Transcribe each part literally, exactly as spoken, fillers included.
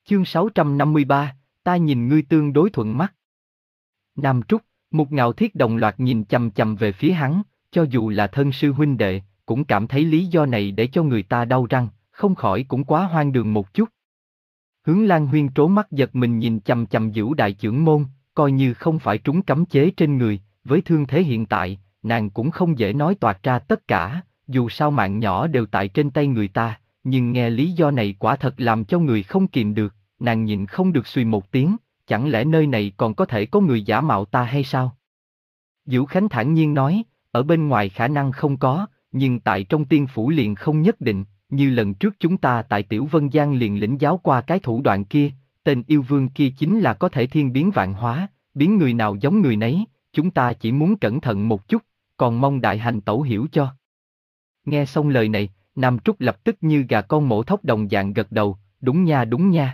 Chương sáu trăm năm mươi ba, ta nhìn ngươi tương đối thuận mắt. Nam Trúc, Mục Ngạo Thiết đồng loạt nhìn chằm chằm về phía hắn, cho dù là thân sư huynh đệ, cũng cảm thấy lý do này để cho người ta đau răng, không khỏi cũng quá hoang đường một chút. Hướng Lan Huyên trố mắt giật mình nhìn chằm chằm Dữu đại trưởng môn, coi như không phải trúng cấm chế trên người, với thương thế hiện tại, nàng cũng không dễ nói toạc ra tất cả, dù sao mạng nhỏ đều tại trên tay người ta, nhưng nghe lý do này quả thật làm cho người không kìm được, nàng nhịn không được suy một tiếng, chẳng lẽ nơi này còn có thể có người giả mạo ta hay sao? Dữu Khánh thản nhiên nói, ở bên ngoài khả năng không có, nhưng tại trong tiên phủ liền không nhất định, như lần trước chúng ta tại Tiểu Vân Giang liền lĩnh giáo qua cái thủ đoạn kia, tên yêu vương kia chính là có thể thiên biến vạn hóa, biến người nào giống người nấy, chúng ta chỉ muốn cẩn thận một chút, còn mong đại hành tẩu hiểu cho. Nghe xong lời này, Nam Trúc lập tức như gà con mổ thóc đồng dạng gật đầu, đúng nha đúng nha.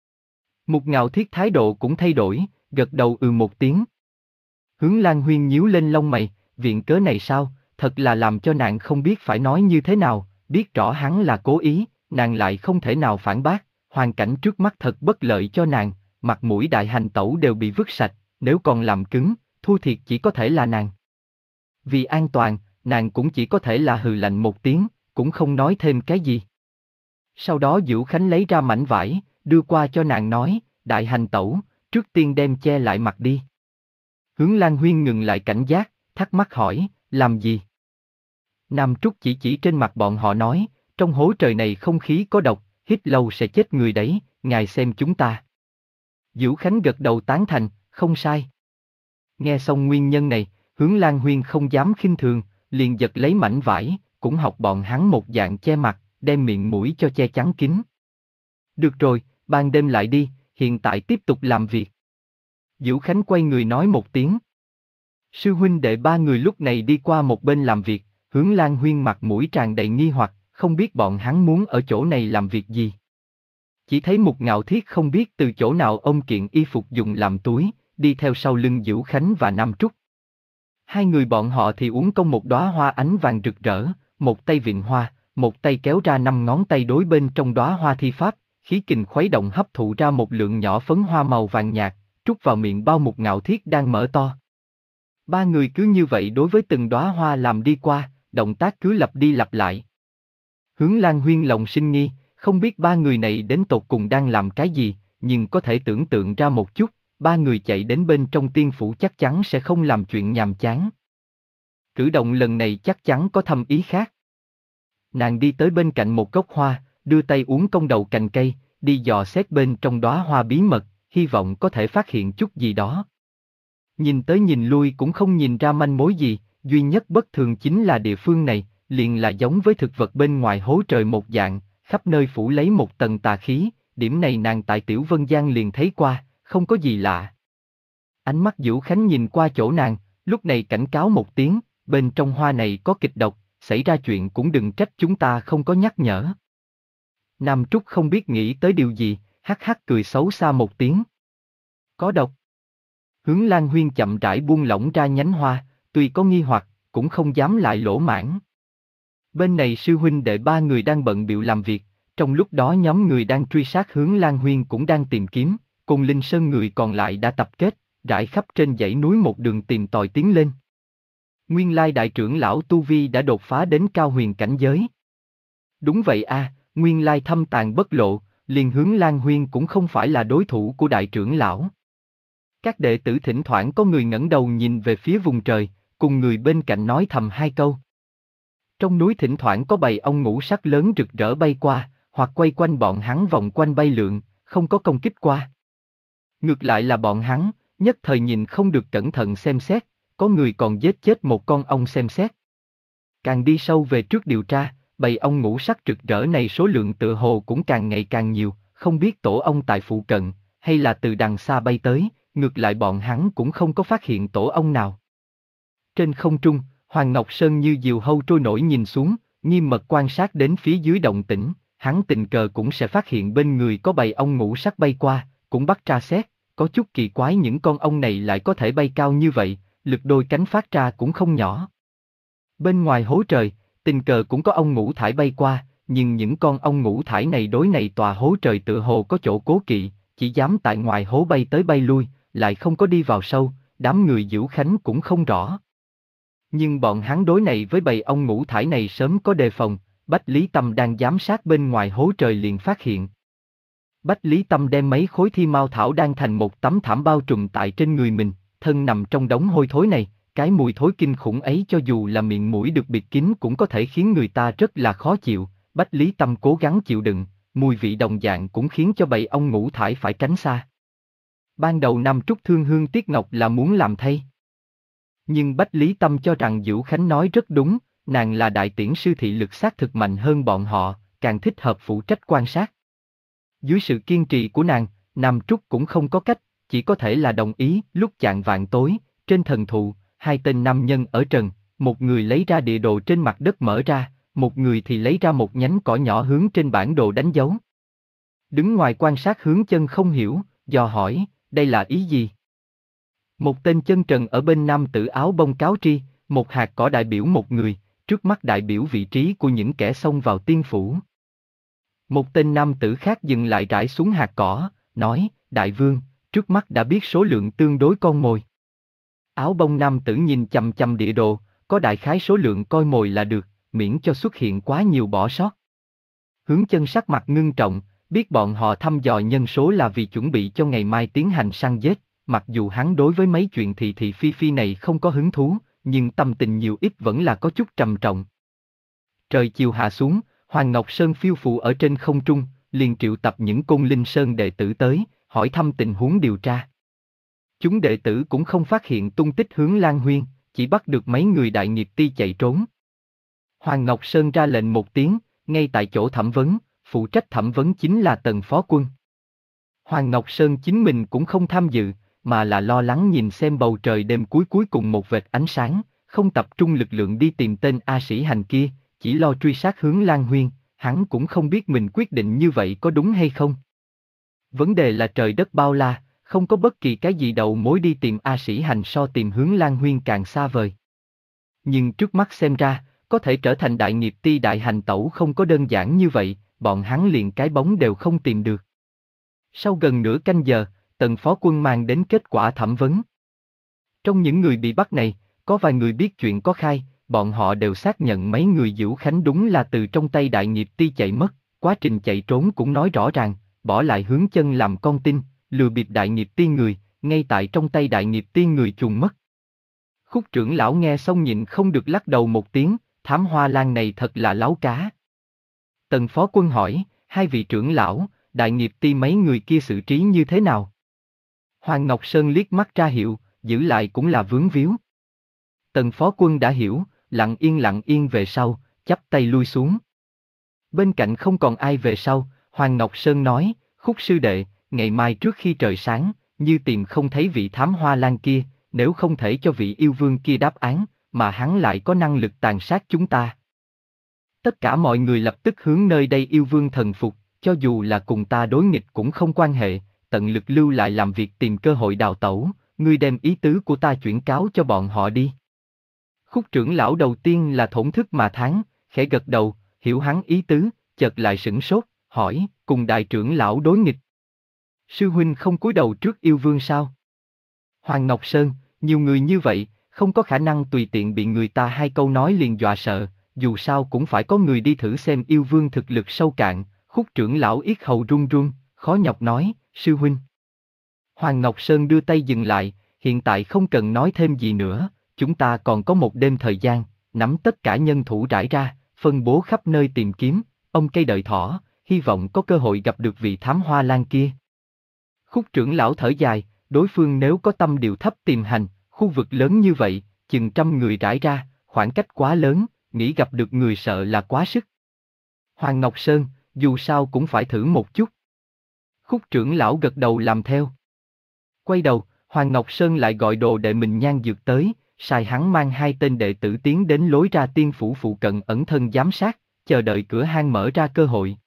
Mục Ngạo Thiết thái độ cũng thay đổi, gật đầu ừ một tiếng. Hướng Lan Huyên nhíu lên lông mày, viện cớ này sao, thật là làm cho nàng không biết phải nói như thế nào, biết rõ hắn là cố ý, nàng lại không thể nào phản bác, hoàn cảnh trước mắt thật bất lợi cho nàng, mặt mũi đại hành tẩu đều bị vứt sạch, nếu còn làm cứng, thua thiệt chỉ có thể là nàng. Vì an toàn, nàng cũng chỉ có thể là hừ lạnh một tiếng, cũng không nói thêm cái gì. Sau đó Dữu Khánh lấy ra mảnh vải, đưa qua cho nàng nói, đại hành tẩu, trước tiên đem che lại mặt đi. Hướng Lan Huyên ngừng lại cảnh giác, thắc mắc hỏi, làm gì? Nam Trúc chỉ chỉ trên mặt bọn họ nói, trong hố trời này không khí có độc, hít lâu sẽ chết người đấy, ngài xem chúng ta. Dữu Khánh gật đầu tán thành, không sai. Nghe xong nguyên nhân này, Hướng Lan Huyên không dám khinh thường, liền giật lấy mảnh vải, cũng học bọn hắn một dạng che mặt, đem miệng mũi cho che chắn kín. Được rồi, ban đêm lại đi, hiện tại tiếp tục làm việc. Dữu Khánh quay người nói một tiếng. Sư huynh đệ ba người lúc này đi qua một bên làm việc, Hướng Lan Huyên mặt mũi tràn đầy nghi hoặc, không biết bọn hắn muốn ở chỗ này làm việc gì. Chỉ thấy Mục Ngạo Thiết không biết từ chỗ nào ôm kiện y phục dùng làm túi, đi theo sau lưng Dữu Khánh và Nam Trúc. Hai người bọn họ thì uốn cong một đóa hoa ánh vàng rực rỡ, một tay vịn hoa, một tay kéo ra năm ngón tay đối bên trong đóa hoa thi pháp, khí kình khuấy động hấp thụ ra một lượng nhỏ phấn hoa màu vàng nhạt, trút vào miệng bao Mục Ngạo Thiết đang mở to. Ba người cứ như vậy đối với từng đóa hoa làm đi qua, động tác cứ lặp đi lặp lại. Hướng Lan Huyên lòng sinh nghi, không biết ba người này đến tột cùng đang làm cái gì, nhưng có thể tưởng tượng ra một chút, ba người chạy đến bên trong tiên phủ chắc chắn sẽ không làm chuyện nhàm chán. Cử động lần này chắc chắn có thâm ý khác. Nàng đi tới bên cạnh một gốc hoa, đưa tay uốn cong đầu cành cây, đi dò xét bên trong đóa hoa bí mật, hy vọng có thể phát hiện chút gì đó. Nhìn tới nhìn lui cũng không nhìn ra manh mối gì, duy nhất bất thường chính là địa phương này, liền là giống với thực vật bên ngoài hố trời một dạng, khắp nơi phủ lấy một tầng tà khí, điểm này nàng tại Tiểu Vân Giang liền thấy qua, không có gì lạ. Ánh mắt Dữu Khánh nhìn qua chỗ nàng, lúc này cảnh cáo một tiếng, bên trong hoa này có kịch độc, xảy ra chuyện cũng đừng trách chúng ta không có nhắc nhở. Nam Trúc không biết nghĩ tới điều gì, hắc hắc cười xấu xa một tiếng. Có độc. Hướng Lan Huyên chậm rãi buông lỏng ra nhánh hoa, tuy có nghi hoặc, cũng không dám lại lỗ mãn. Bên này sư huynh đệ ba người đang bận bịu làm việc, trong lúc đó nhóm người đang truy sát Hướng Lan Huyên cũng đang tìm kiếm, cùng Linh Sơn người còn lại đã tập kết, rải khắp trên dãy núi một đường tìm tòi tiến lên. Nguyên lai đại trưởng lão Tu Vi đã đột phá đến cao huyền cảnh giới. Đúng vậy a, nguyên lai thâm tàng bất lộ, liền Hướng Lan Huyên cũng không phải là đối thủ của đại trưởng lão. Các đệ tử thỉnh thoảng có người ngẩng đầu nhìn về phía vùng trời, cùng người bên cạnh nói thầm hai câu. Trong núi thỉnh thoảng có bầy ong ngũ sắc lớn rực rỡ bay qua, hoặc quay quanh bọn hắn vòng quanh bay lượn, không có công kích qua. Ngược lại là bọn hắn, nhất thời nhìn không được cẩn thận xem xét, có người còn giết chết một con ong xem xét. Càng đi sâu về trước điều tra, bầy ong ngũ sắc rực rỡ này số lượng tựa hồ cũng càng ngày càng nhiều, không biết tổ ong tại phụ cận, hay là từ đằng xa bay tới, ngược lại bọn hắn cũng không có phát hiện tổ ong nào. Trên không trung, Hoàng Ngọc Sơn như diều hâu trôi nổi nhìn xuống, nghiêm mật quan sát đến phía dưới động tĩnh, hắn tình cờ cũng sẽ phát hiện bên người có bầy ong ngũ sắc bay qua, cũng bắt tra xét, có chút kỳ quái những con ong này lại có thể bay cao như vậy, lực đôi cánh phát ra cũng không nhỏ. Bên ngoài hố trời, tình cờ cũng có ong ngũ thải bay qua, nhưng những con ong ngũ thải này đối này tòa hố trời tựa hồ có chỗ cố kỵ, chỉ dám tại ngoài hố bay tới bay lui, lại không có đi vào sâu, đám người Dữu Khánh cũng không rõ. Nhưng bọn hắn đối này với bầy ong ngũ thải này sớm có đề phòng, Bách Lý Tâm đang giám sát bên ngoài hố trời liền phát hiện. Bách Lý Tâm đem mấy khối thi mao thảo đang thành một tấm thảm bao trùm tại trên người mình, thân nằm trong đống hôi thối này, cái mùi thối kinh khủng ấy cho dù là miệng mũi được bịt kín cũng có thể khiến người ta rất là khó chịu. Bách Lý Tâm cố gắng chịu đựng, mùi vị đồng dạng cũng khiến cho bầy ong ngũ thải phải tránh xa. Ban đầu Nam Trúc thương Hương Tiết Ngọc là muốn làm thay. Nhưng Bách Lý Tâm cho rằng Dữu Khánh nói rất đúng, nàng là đại tiễn sư thị lực xác thực mạnh hơn bọn họ, càng thích hợp phụ trách quan sát. Dưới sự kiên trì của nàng, Nam Trúc cũng không có cách, chỉ có thể là đồng ý. Lúc chạng vạng tối, trên thần thụ, hai tên nam nhân ở trần, một người lấy ra địa đồ trên mặt đất mở ra, một người thì lấy ra một nhánh cỏ nhỏ hướng trên bản đồ đánh dấu. Đứng ngoài quan sát Hướng Chân không hiểu, dò hỏi, đây là ý gì? Một tên chân trần ở bên nam tử áo bông cáo tri, một hạt cỏ đại biểu một người, trước mắt đại biểu vị trí của những kẻ xông vào tiên phủ. Một tên nam tử khác dừng lại rải xuống hạt cỏ, nói, đại vương, trước mắt đã biết số lượng tương đối con mồi. Áo bông nam tử nhìn chằm chằm địa đồ, có đại khái số lượng coi mồi là được, miễn cho xuất hiện quá nhiều bỏ sót. Hướng Chân sắc mặt ngưng trọng, biết bọn họ thăm dò nhân số là vì chuẩn bị cho ngày mai tiến hành săn giết, mặc dù hắn đối với mấy chuyện thị thị phi phi này không có hứng thú, nhưng tâm tình nhiều ít vẫn là có chút trầm trọng. Trời chiều hạ xuống, Hoàng Ngọc Sơn phiêu phù ở trên không trung, liền triệu tập những Côn Linh Sơn đệ tử tới, hỏi thăm tình huống điều tra. Chúng đệ tử cũng không phát hiện tung tích Hướng Lan Huyên, chỉ bắt được mấy người đại nghiệp ti chạy trốn. Hoàng Ngọc Sơn ra lệnh một tiếng, ngay tại chỗ thẩm vấn, phụ trách thẩm vấn chính là Tần Phó Quân. Hoàng Ngọc Sơn chính mình cũng không tham dự, mà là lo lắng nhìn xem bầu trời đêm cuối cuối cùng một vệt ánh sáng, không tập trung lực lượng đi tìm tên A Sĩ Hành kia, chỉ lo truy sát Hướng Lan Huyên, hắn cũng không biết mình quyết định như vậy có đúng hay không. Vấn đề là trời đất bao la, không có bất kỳ cái gì đầu mối đi tìm A Sĩ Hành so tìm Hướng Lan Huyên càng xa vời. Nhưng trước mắt xem ra, có thể trở thành đại nghiệp ti đại hành tẩu không có đơn giản như vậy, bọn hắn liền cái bóng đều không tìm được. Sau gần nửa canh giờ, Tần Phó Quân mang đến kết quả thẩm vấn. Trong những người bị bắt này, có vài người biết chuyện có khai, bọn họ đều xác nhận mấy người Dữu Khánh đúng là từ trong tay đại nghiệp ti chạy mất, quá trình chạy trốn cũng nói rõ ràng, bỏ lại Hướng Chân làm con tin, lừa bịp đại nghiệp ti người, ngay tại trong tay đại nghiệp ti người chuồn mất. Khúc trưởng lão nghe xong nhịn không được lắc đầu một tiếng, thám hoa lan này thật là láo cá. Tần Phó Quân hỏi, hai vị trưởng lão, đại nghiệp ti mấy người kia xử trí như thế nào? Hoàng Ngọc Sơn liếc mắt ra hiệu, giữ lại cũng là vướng víu. Tần Phó Quân đã hiểu, lặng yên lặng yên về sau, chắp tay lui xuống. Bên cạnh không còn ai về sau, Hoàng Ngọc Sơn nói, Khúc sư đệ, ngày mai trước khi trời sáng, như tìm không thấy vị thám hoa lan kia, nếu không thể cho vị yêu vương kia đáp án, mà hắn lại có năng lực tàn sát chúng ta. Tất cả mọi người lập tức hướng nơi đây yêu vương thần phục, cho dù là cùng ta đối nghịch cũng không quan hệ, tận lực lưu lại làm việc tìm cơ hội đào tẩu, ngươi đem ý tứ của ta chuyển cáo cho bọn họ đi. Khúc trưởng lão đầu tiên là thổn thức mà thán, khẽ gật đầu, hiểu hắn ý tứ, chợt lại sửng sốt, hỏi, cùng đại trưởng lão đối nghịch. Sư huynh không cúi đầu trước yêu vương sao? Hoàng Ngọc Sơn, nhiều người như vậy, không có khả năng tùy tiện bị người ta hai câu nói liền dọa sợ, dù sao cũng phải có người đi thử xem yêu vương thực lực sâu cạn. Khúc trưởng lão yết hầu run run, khó nhọc nói, sư huynh. Hoàng Ngọc Sơn đưa tay dừng lại, hiện tại không cần nói thêm gì nữa, chúng ta còn có một đêm thời gian, nắm tất cả nhân thủ rải ra, phân bố khắp nơi tìm kiếm, ông cây đợi thỏ, hy vọng có cơ hội gặp được vị thám hoa lan kia. Khúc trưởng lão thở dài, đối phương nếu có tâm điều thấp tìm hành, khu vực lớn như vậy, chừng trăm người rải ra, khoảng cách quá lớn, nghĩ gặp được người sợ là quá sức. Hoàng Ngọc Sơn, dù sao cũng phải thử một chút. Khúc trưởng lão gật đầu làm theo. Quay đầu, Hoàng Ngọc Sơn lại gọi đồ đệ mình Nhan Dược tới, sai hắn mang hai tên đệ tử tiến đến lối ra tiên phủ phụ cận ẩn thân giám sát, chờ đợi cửa hang mở ra cơ hội.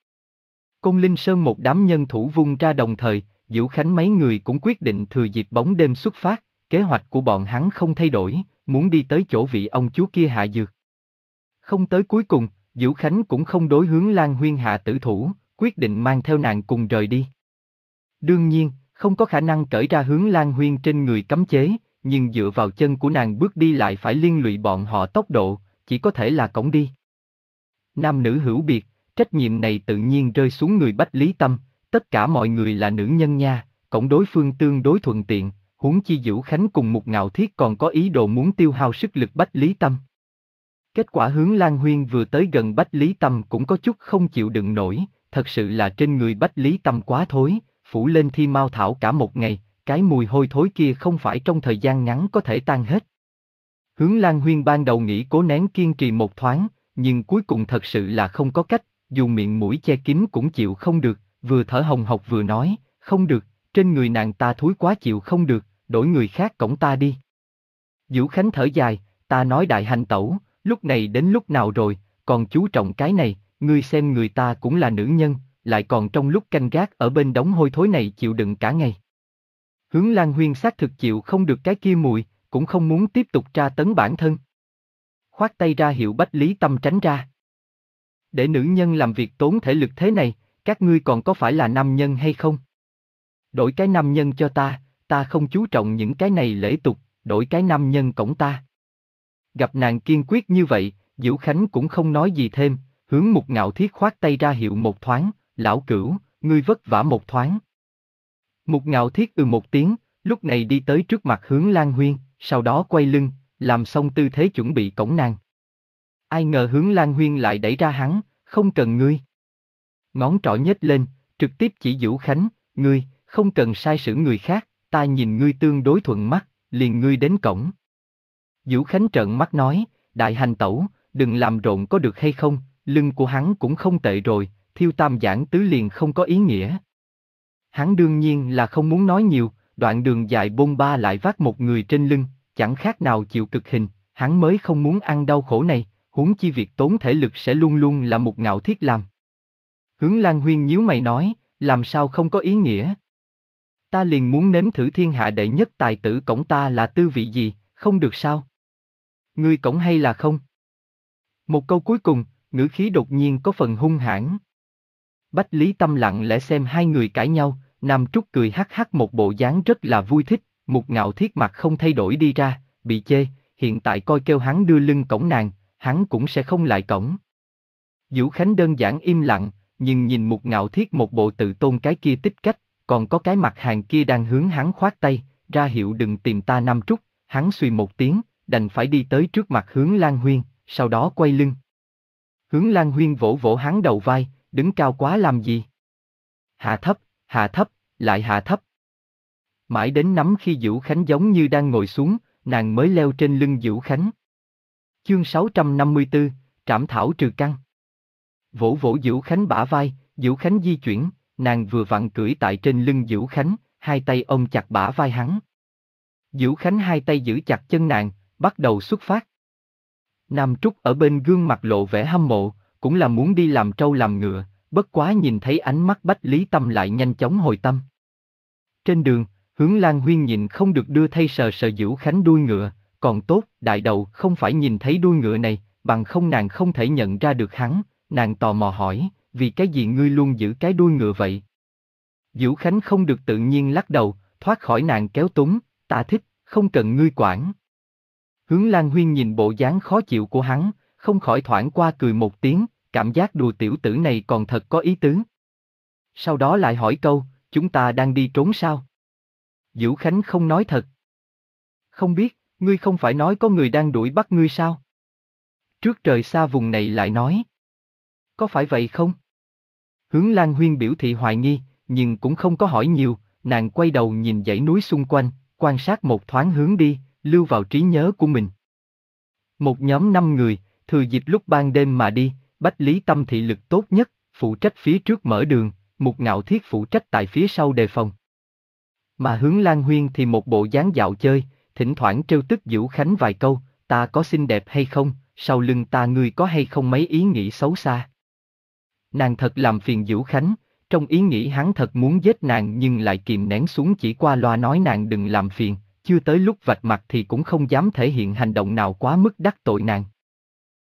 Côn Linh Sơn một đám nhân thủ vung ra đồng thời, Dữu Khánh mấy người cũng quyết định thừa dịp bóng đêm xuất phát, kế hoạch của bọn hắn không thay đổi, muốn đi tới chỗ vị ông chúa kia hạ dược. Không tới cuối cùng, Dữu Khánh cũng không đối Hướng Lan Huyên hạ tử thủ, quyết định mang theo nàng cùng rời đi. Đương nhiên, không có khả năng cởi ra Hướng Lan Huyên trên người cấm chế, nhưng dựa vào chân của nàng bước đi lại phải liên lụy bọn họ tốc độ, chỉ có thể là cõng đi. Nam nữ hữu biệt, trách nhiệm này tự nhiên rơi xuống người Bách Lý Tâm, tất cả mọi người là nữ nhân nha, cõng đối phương tương đối thuận tiện, huống chi Dữu Khánh cùng Mục Ngạo Thiết còn có ý đồ muốn tiêu hao sức lực Bách Lý Tâm. Kết quả Hướng Lan Huyên vừa tới gần Bách Lý Tâm cũng có chút không chịu đựng nổi, thật sự là trên người Bách Lý Tâm quá thối, phủ lên thi mao thảo cả một ngày, cái mùi hôi thối kia không phải trong thời gian ngắn có thể tan hết. Hướng Lan Huyên ban đầu nghĩ cố nén kiên trì một thoáng, nhưng cuối cùng thật sự là không có cách, dù miệng mũi che kín cũng chịu không được, vừa thở hồng hộc vừa nói, không được, trên người nàng ta thúi quá chịu không được, đổi người khác cõng ta đi. Dữu Khánh thở dài, ta nói đại hành tẩu, lúc này đến lúc nào rồi, còn chú trọng cái này, ngươi xem người ta cũng là nữ nhân, lại còn trong lúc canh gác ở bên đống hôi thối này chịu đựng cả ngày. Hướng Lan Huyên xác thực chịu không được cái kia mùi, cũng không muốn tiếp tục tra tấn bản thân. Khoát tay ra hiệu Bách Lý Tâm tránh ra. Để nữ nhân làm việc tốn thể lực thế này, các ngươi còn có phải là nam nhân hay không? Đổi cái nam nhân cho ta, ta không chú trọng những cái này lễ tục, đổi cái nam nhân cõng ta. Gặp nàng kiên quyết như vậy, Dữu Khánh cũng không nói gì thêm, hướng Mục Ngạo Thiết khoát tay ra hiệu một thoáng, lão cửu, ngươi vất vả một thoáng. Mục Ngạo Thiết ừ một tiếng, lúc này đi tới trước mặt Hướng Lan Huyên, sau đó quay lưng, làm xong tư thế chuẩn bị cõng nàng. Ai ngờ Hướng Lan Huyên lại đẩy ra hắn, không cần ngươi. Ngón trỏ nhếch lên, trực tiếp chỉ Dữu Khánh, ngươi, không cần sai sử người khác, ta nhìn ngươi tương đối thuận mắt, liền ngươi đến cổng. Dữu Khánh trợn mắt nói, đại hành tẩu, đừng làm rộn có được hay không, lưng của hắn cũng không tệ rồi, thiêu tam giảng tứ liền không có ý nghĩa. Hắn đương nhiên là không muốn nói nhiều, đoạn đường dài bôn ba lại vác một người trên lưng, chẳng khác nào chịu cực hình, hắn mới không muốn ăn đau khổ này, huống chi việc tốn thể lực sẽ luôn luôn là Mục Ngạo Thiết làm. Hướng Lan Huyên nhíu mày nói, làm sao không có ý nghĩa? Ta liền muốn nếm thử thiên hạ đệ nhất tài tử cõng ta là tư vị gì, không được sao? Ngươi cõng hay là không? Một câu cuối cùng, ngữ khí đột nhiên có phần hung hãn. Bách Lý Tâm lặng lẽ xem hai người cãi nhau, Nam Trúc cười hắc hắc một bộ dáng rất là vui thích, Mục Ngạo Thiết mặt không thay đổi đi ra, bị chê, hiện tại coi kêu hắn đưa lưng cõng nàng, hắn cũng sẽ không lại cõng. Dữu Khánh đơn giản im lặng, nhưng nhìn Mục Ngạo Thiết một bộ tự tôn cái kia tích cách, còn có cái mặt hàng kia đang hướng hắn khoát tay, ra hiệu đừng tìm ta Nam Trúc, hắn suy một tiếng, đành phải đi tới trước mặt Hướng Lan Huyên, sau đó quay lưng. Hướng Lan Huyên vỗ vỗ hắn đầu vai, đứng cao quá làm gì? Hạ thấp, hạ thấp, lại hạ thấp. Mãi đến nắm khi Dữu Khánh giống như đang ngồi xuống, nàng mới leo trên lưng Dữu Khánh. Chương sáu trăm năm mươi tư, Trảm Thảo Trừ Căn. Vỗ vỗ Dữu Khánh bả vai, Dữu Khánh di chuyển, nàng vừa vặn cưỡi tại trên lưng Dữu Khánh, hai tay ôm chặt bả vai hắn. Dữu Khánh hai tay giữ chặt chân nàng, bắt đầu xuất phát. Nam Trúc ở bên gương mặt lộ vẻ hâm mộ, cũng là muốn đi làm trâu làm ngựa, bất quá nhìn thấy ánh mắt Bách Lý Tâm lại nhanh chóng hồi tâm. Trên đường, Hướng Lan Huyên nhìn không được đưa thay sờ sờ Dữu Khánh đuôi ngựa, còn tốt, đại đầu không phải nhìn thấy đuôi ngựa này, bằng không nàng không thể nhận ra được hắn, nàng tò mò hỏi, vì cái gì ngươi luôn giữ cái đuôi ngựa vậy? Dữu Khánh không được tự nhiên lắc đầu, thoát khỏi nàng kéo túng, ta thích, không cần ngươi quản. Hướng Lan Huyên nhìn bộ dáng khó chịu của hắn, không khỏi thoảng qua cười một tiếng, cảm giác đùa tiểu tử này còn thật có ý tứ. Sau đó lại hỏi câu, chúng ta đang đi trốn sao? Dữu Khánh không nói thật. Không biết, ngươi không phải nói có người đang đuổi bắt ngươi sao? Trước trời xa vùng này lại nói. Có phải vậy không? Hướng Lan Huyên biểu thị hoài nghi, nhưng cũng không có hỏi nhiều, nàng quay đầu nhìn dãy núi xung quanh, quan sát một thoáng hướng đi, lưu vào trí nhớ của mình. Một nhóm năm người, thừa dịp lúc ban đêm mà đi, Bách Lý Tâm thị lực tốt nhất, phụ trách phía trước mở đường, Mục Ngạo Thiết phụ trách tại phía sau đề phòng. Mà Hướng Lan Huyên thì một bộ dáng dạo chơi, thỉnh thoảng trêu tức Dữu Khánh vài câu, ta có xinh đẹp hay không, sau lưng ta ngươi có hay không mấy ý nghĩ xấu xa. Nàng thật làm phiền Dữu Khánh, trong ý nghĩ hắn thật muốn giết nàng nhưng lại kìm nén xuống chỉ qua loa nói nàng đừng làm phiền, chưa tới lúc vạch mặt thì cũng không dám thể hiện hành động nào quá mức đắc tội nàng.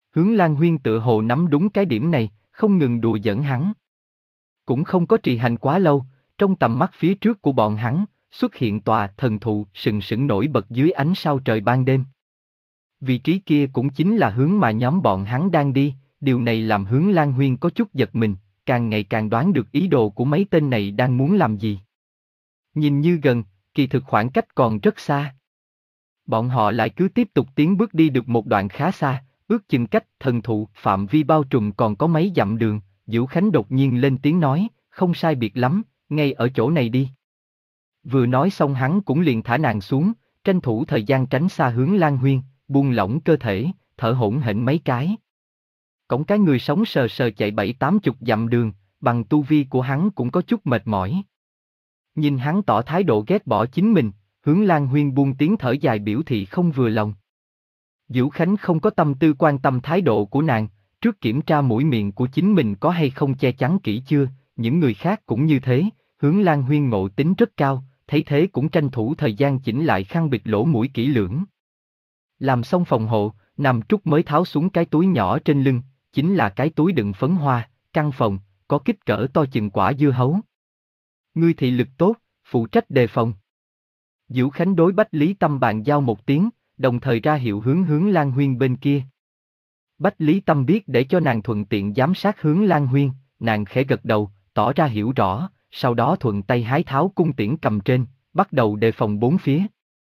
Hướng Lan Huyên tự hồ nắm đúng cái điểm này, không ngừng đùa giỡn hắn. Cũng không có trì hành quá lâu, trong tầm mắt phía trước của bọn hắn, xuất hiện tòa thần thụ sừng sững nổi bật dưới ánh sao trời ban đêm. Vị trí kia cũng chính là hướng mà nhóm bọn hắn đang đi, điều này làm Hướng Lan Huyên có chút giật mình, càng ngày càng đoán được ý đồ của mấy tên này đang muốn làm gì. Nhìn như gần, kỳ thực khoảng cách còn rất xa. Bọn họ lại cứ tiếp tục tiến bước đi được một đoạn khá xa, ước chừng cách thần thụ phạm vi bao trùm còn có mấy dặm đường, Dữu Khánh đột nhiên lên tiếng nói, không sai biệt lắm, ngay ở chỗ này đi. Vừa nói xong hắn cũng liền thả nàng xuống, tranh thủ thời gian tránh xa Hướng Lan Huyên, buông lỏng cơ thể, thở hổn hển mấy cái. Cổng cái người sống sờ sờ chạy bảy tám chục dặm đường, bằng tu vi của hắn cũng có chút mệt mỏi. Nhìn hắn tỏ thái độ ghét bỏ chính mình, Hướng Lan Huyên buông tiếng thở dài biểu thị không vừa lòng. Dữu Khánh không có tâm tư quan tâm thái độ của nàng, trước kiểm tra mũi miệng của chính mình có hay không che chắn kỹ chưa, những người khác cũng như thế, Hướng Lan Huyên ngộ tính rất cao, thấy thế cũng tranh thủ thời gian chỉnh lại khăn bịt lỗ mũi kỹ lưỡng. Làm xong phòng hộ, Nam Trúc mới tháo xuống cái túi nhỏ trên lưng, chính là cái túi đựng phấn hoa, căn phòng, có kích cỡ to chừng quả dưa hấu. Ngươi thị lực tốt, phụ trách đề phòng. Dữu Khánh đối Bách Lý Tâm bàn giao một tiếng, đồng thời ra hiệu hướng Hướng Lan Huyên bên kia. Bách Lý Tâm biết để cho nàng thuận tiện giám sát Hướng Lan Huyên, nàng khẽ gật đầu, tỏ ra hiểu rõ, sau đó thuận tay hái tháo cung tiễn cầm trên, bắt đầu đề phòng bốn phía.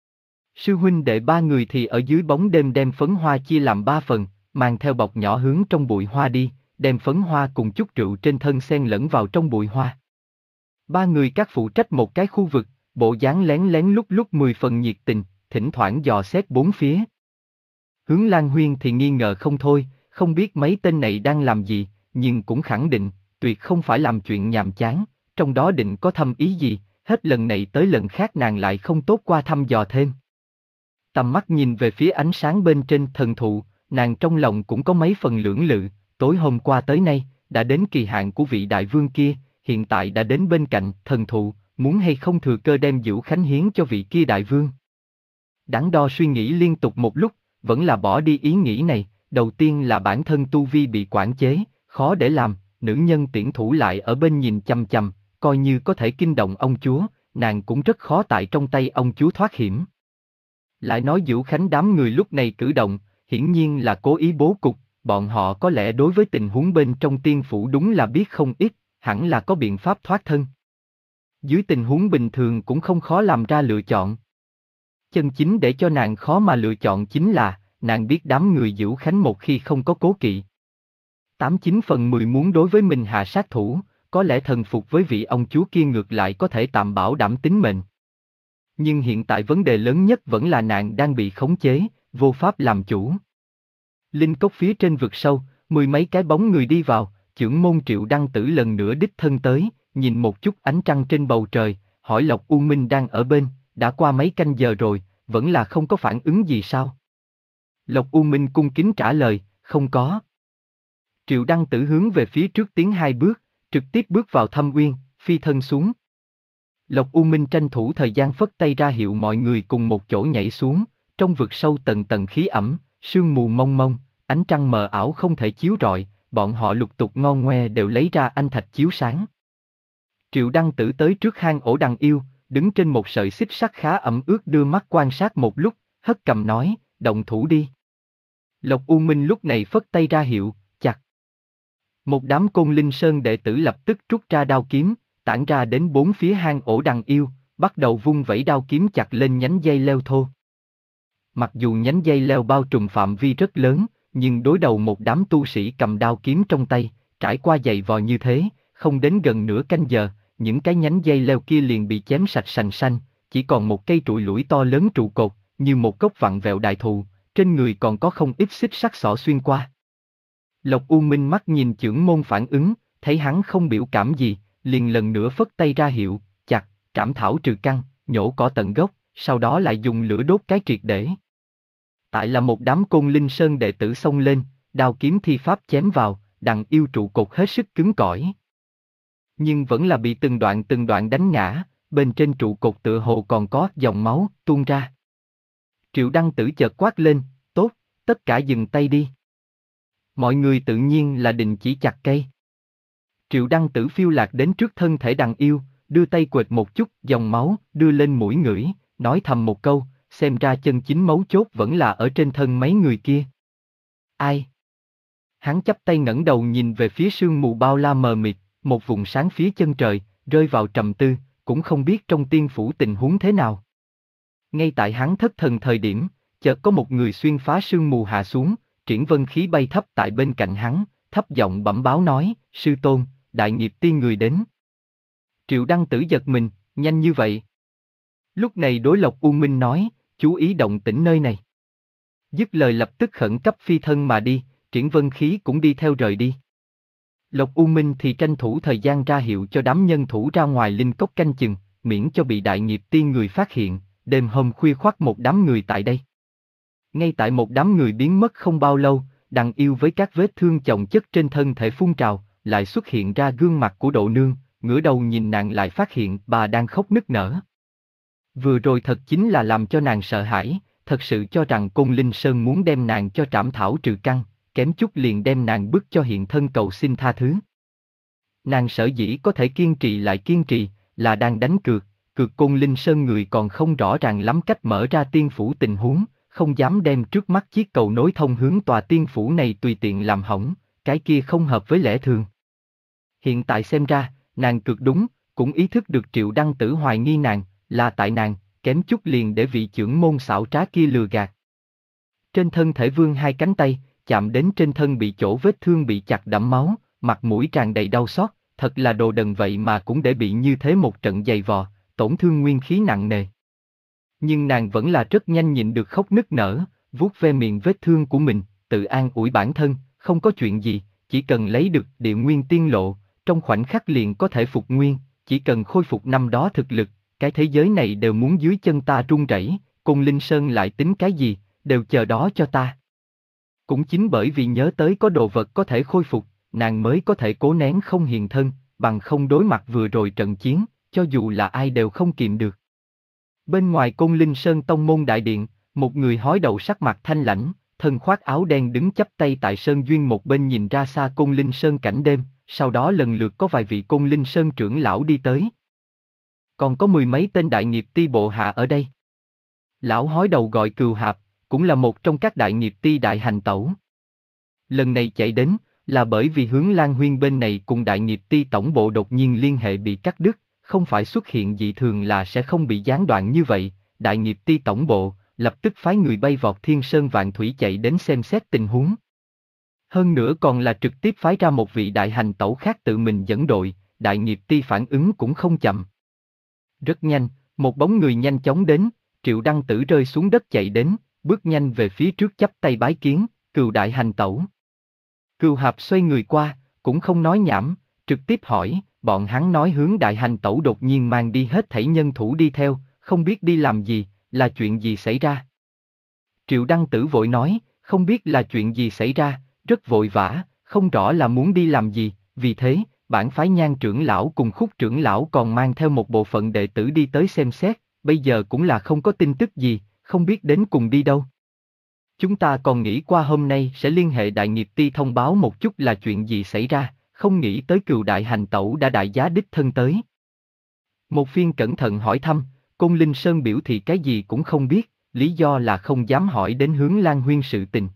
Sư huynh đệ ba người thì ở dưới bóng đêm đem phấn hoa chia làm ba phần, mang theo bọc nhỏ hướng trong bụi hoa đi, đem phấn hoa cùng chút rượu trên thân xen lẫn vào trong bụi hoa. Ba người các phụ trách một cái khu vực, bộ dáng lén lén lúc lúc mười phần nhiệt tình, thỉnh thoảng dò xét bốn phía. Hướng Lan Huyên thì nghi ngờ không thôi, không biết mấy tên này đang làm gì, nhưng cũng khẳng định, tuyệt không phải làm chuyện nhàm chán, trong đó định có thâm ý gì, hết lần này tới lần khác nàng lại không tốt qua thăm dò thêm. Tầm mắt nhìn về phía ánh sáng bên trên thần thụ, nàng trong lòng cũng có mấy phần lưỡng lự, tối hôm qua tới nay, đã đến kỳ hạn của vị đại vương kia, hiện tại đã đến bên cạnh thần thụ, muốn hay không thừa cơ đem Dữu Khánh hiến cho vị kia đại vương. Đắn đo suy nghĩ liên tục một lúc, vẫn là bỏ đi ý nghĩ này, đầu tiên là bản thân tu vi bị quản chế, khó để làm, nữ nhân tiễn thủ lại ở bên nhìn chằm chằm, coi như có thể kinh động ông chúa, nàng cũng rất khó tại trong tay ông chúa thoát hiểm. Lại nói Dữu Khánh đám người lúc này cử động, hiển nhiên là cố ý bố cục, bọn họ có lẽ đối với tình huống bên trong tiên phủ đúng là biết không ít, hẳn là có biện pháp thoát thân. Dưới tình huống bình thường cũng không khó làm ra lựa chọn. Chân chính để cho nàng khó mà lựa chọn chính là, nàng biết đám người Dữu Khánh một khi không có cố kỵ. Tám chín phần mười muốn đối với mình hạ sát thủ, có lẽ thần phục với vị ông chúa kia ngược lại có thể tạm bảo đảm tính mệnh. Nhưng hiện tại vấn đề lớn nhất vẫn là nàng đang bị khống chế, vô pháp làm chủ. Linh cốc phía trên vực sâu, mười mấy cái bóng người đi vào, chưởng môn Triệu Đăng Tử lần nữa đích thân tới, nhìn một chút ánh trăng trên bầu trời, hỏi Lộc U Minh đang ở bên, đã qua mấy canh giờ rồi, vẫn là không có phản ứng gì sao? Lộc U Minh cung kính trả lời, không có. Triệu Đăng Tử hướng về phía trước tiến hai bước, trực tiếp bước vào thâm uyên, phi thân xuống. Lộc U Minh tranh thủ thời gian phất tay ra hiệu mọi người cùng một chỗ nhảy xuống, trong vực sâu tầng tầng khí ẩm, sương mù mông mông, ánh trăng mờ ảo không thể chiếu rọi, bọn họ lục tục ngon ngoe đều lấy ra anh thạch chiếu sáng. Triệu Đăng Tử tới trước hang ổ đằng yêu, đứng trên một sợi xích sắt khá ẩm ướt đưa mắt quan sát một lúc, hất cầm nói, động thủ đi. Lộc U Minh lúc này phất tay ra hiệu, chặt. Một đám Côn Linh Sơn đệ tử lập tức rút ra đao kiếm, tản ra đến bốn phía hang ổ đằng yêu, bắt đầu vung vẩy đao kiếm chặt lên nhánh dây leo thô. Mặc dù nhánh dây leo bao trùm phạm vi rất lớn, nhưng đối đầu một đám tu sĩ cầm đao kiếm trong tay, trải qua dày vò như thế, không đến gần nửa canh giờ, những cái nhánh dây leo kia liền bị chém sạch sành xanh, chỉ còn một cây trụi lủi to lớn trụ cột, như một gốc vặn vẹo đại thụ, trên người còn có không ít xích sắt xỏ xuyên qua. Lộc U Minh mắt nhìn chưởng môn phản ứng, thấy hắn không biểu cảm gì, liền lần nữa phất tay ra hiệu, chặt, trảm thảo trừ căn, nhổ cỏ tận gốc, sau đó lại dùng lửa đốt cái triệt để. Tại là một đám Côn Linh Sơn đệ tử xông lên, đao kiếm thi pháp chém vào, đằng yêu trụ cột hết sức cứng cỏi. Nhưng vẫn là bị từng đoạn từng đoạn đánh ngã, bên trên trụ cột tựa hồ còn có dòng máu tuôn ra. Triệu Đăng Tử chợt quát lên, tốt, tất cả dừng tay đi. mọi người tự nhiên là định chỉ chặt cây. Triệu Đăng Tử phiêu lạc đến trước thân thể đằng yêu, đưa tay quệt một chút dòng máu, đưa lên mũi ngửi, nói thầm một câu, xem ra chân chính mấu chốt vẫn là ở trên thân mấy người kia. Ai? Hắn chắp tay ngẩng đầu nhìn về phía sương mù bao la mờ mịt, một vùng sáng phía chân trời, rơi vào trầm tư, cũng không biết trong tiên phủ tình huống thế nào. Ngay tại hắn thất thần thời điểm, chợt có một người xuyên phá sương mù hạ xuống, triển vân khí bay thấp tại bên cạnh hắn, thấp giọng bẩm báo nói, sư tôn, đại nghiệp tiên người đến. Triệu Đăng Tử giật mình, nhanh như vậy. Lúc này đối Lộc U Minh nói, chú ý động tĩnh nơi này. Dứt lời lập tức khẩn cấp phi thân mà đi, triển vân khí cũng đi theo rời đi. Lộc U Minh thì tranh thủ thời gian ra hiệu cho đám nhân thủ ra ngoài linh cốc canh chừng, miễn cho bị đại nghiệp tiên người phát hiện, đêm hôm khuya khoắt một đám người tại đây. Ngay tại một đám người biến mất không bao lâu, đằng yêu với các vết thương chồng chất trên thân thể phun trào, lại xuất hiện ra gương mặt của Độ Nương, ngửa đầu nhìn nàng lại phát hiện bà đang khóc nức nở. Vừa rồi thật chính là làm cho nàng sợ hãi, thật sự cho rằng Côn Linh Sơn muốn đem nàng cho trảm thảo trừ căn, kém chút liền đem nàng bức cho hiện thân cầu xin tha thứ. Nàng sở dĩ có thể kiên trì lại kiên trì, là đang đánh cược, cược Côn Linh Sơn người còn không rõ ràng lắm cách mở ra tiên phủ tình huống, không dám đem trước mắt chiếc cầu nối thông hướng tòa tiên phủ này tùy tiện làm hỏng, cái kia không hợp với lẽ thường. Hiện tại xem ra, nàng cược đúng, cũng ý thức được Triệu Đăng Tử hoài nghi nàng, là tại nàng, kém chút liền để vị chưởng môn xảo trá kia lừa gạt. Trên thân thể vương hai cánh tay, chạm đến trên thân bị chỗ vết thương bị chặt đẫm máu, mặt mũi tràn đầy đau xót, thật là đồ đần vậy mà cũng để bị như thế một trận dày vò, tổn thương nguyên khí nặng nề. Nhưng nàng vẫn là rất nhanh nhịn được khóc nức nở, vuốt ve miệng vết thương của mình, tự an ủi bản thân, không có chuyện gì, chỉ cần lấy được địa nguyên tiên lộ, trong khoảnh khắc liền có thể phục nguyên, chỉ cần khôi phục năm đó thực lực, cái thế giới này đều muốn dưới chân ta rung rẩy, Côn Linh Sơn lại tính cái gì, đều chờ đó cho ta. Cũng chính bởi vì nhớ tới có đồ vật có thể khôi phục, nàng mới có thể cố nén không hiện thân, bằng không đối mặt vừa rồi trận chiến, cho dù là ai đều không kiềm được. Bên ngoài Côn Linh Sơn tông môn đại điện, một người hói đầu sắc mặt thanh lãnh, thân khoác áo đen đứng chắp tay tại sơn duyên một bên nhìn ra xa Côn Linh Sơn cảnh đêm, sau đó lần lượt có vài vị Côn Linh Sơn trưởng lão đi tới. Còn có mười mấy tên đại nghiệp ti bộ hạ ở đây. Lão hói đầu gọi Cừu Hạp, cũng là một trong các đại nghiệp ti đại hành tẩu. Lần này chạy đến, là bởi vì hướng Lan Huyên bên này cùng đại nghiệp ti tổng bộ đột nhiên liên hệ bị cắt đứt, không phải xuất hiện dị thường là sẽ không bị gián đoạn như vậy, đại nghiệp ti tổng bộ, lập tức phái người bay vọt thiên sơn vạn thủy chạy đến xem xét tình huống. Hơn nữa còn là trực tiếp phái ra một vị đại hành tẩu khác tự mình dẫn đội, đại nghiệp ti phản ứng cũng không chậm. Rất nhanh, một bóng người nhanh chóng đến, Triệu Đăng Tử rơi xuống đất chạy đến, bước nhanh về phía trước chắp tay bái kiến, Cừu đại hành tẩu. Cừu Hạp xoay người qua, cũng không nói nhảm, trực tiếp hỏi, bọn hắn nói hướng đại hành tẩu đột nhiên mang đi hết thảy nhân thủ đi theo, không biết đi làm gì, là chuyện gì xảy ra. Triệu Đăng Tử vội nói, không biết là chuyện gì xảy ra, rất vội vã, không rõ là muốn đi làm gì, vì thế, bản phái Nhan trưởng lão cùng Khúc trưởng lão còn mang theo một bộ phận đệ tử đi tới xem xét, bây giờ cũng là không có tin tức gì, không biết đến cùng đi đâu. Chúng ta còn nghĩ qua hôm nay sẽ liên hệ đại nghiệp ti thông báo một chút là chuyện gì xảy ra, không nghĩ tới Cừu đại hành tẩu đã đại giá đích thân tới. Một phiên cẩn thận hỏi thăm, Côn Linh Sơn biểu thị cái gì cũng không biết, lý do là không dám hỏi đến hướng Lan Huyên sự tình.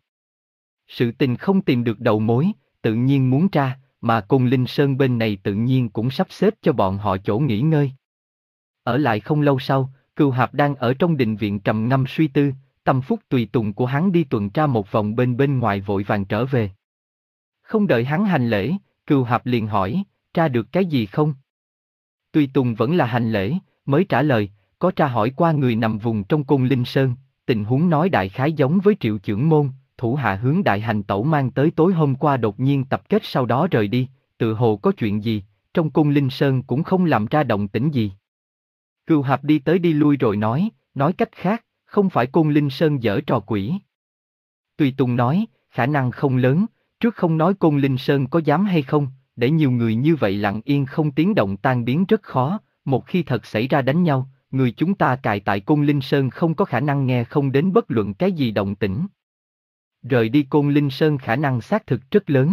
Sự tình không tìm được đầu mối, tự nhiên muốn tra, mà Côn Linh Sơn bên này tự nhiên cũng sắp xếp cho bọn họ chỗ nghỉ ngơi. Ở lại không lâu sau, Cừu Hạp đang ở trong đình viện trầm ngâm suy tư, tâm phúc tùy tùng của hắn đi tuần tra một vòng bên bên ngoài vội vàng trở về. Không đợi hắn hành lễ, Cừu Hạp liền hỏi, tra được cái gì không? Tùy tùng vẫn là hành lễ, mới trả lời, có tra hỏi qua người nằm vùng trong Côn Linh Sơn, tình huống nói đại khái giống với Triệu trưởng môn, thủ hạ hướng đại hành tẩu mang tới tối hôm qua đột nhiên tập kết sau đó rời đi, tự hồ có chuyện gì, trong Côn Linh Sơn cũng không làm ra động tĩnh gì. Cừu Hạp đi tới đi lui rồi nói, nói cách khác, không phải Côn Linh Sơn giở trò quỷ. Tùy Tùng nói, khả năng không lớn, trước không nói Côn Linh Sơn có dám hay không, để nhiều người như vậy lặng yên không tiếng động tan biến rất khó, một khi thật xảy ra đánh nhau, người chúng ta cài tại Côn Linh Sơn không có khả năng nghe không đến bất luận cái gì động tĩnh. Rời đi Côn Linh Sơn khả năng xác thực rất lớn.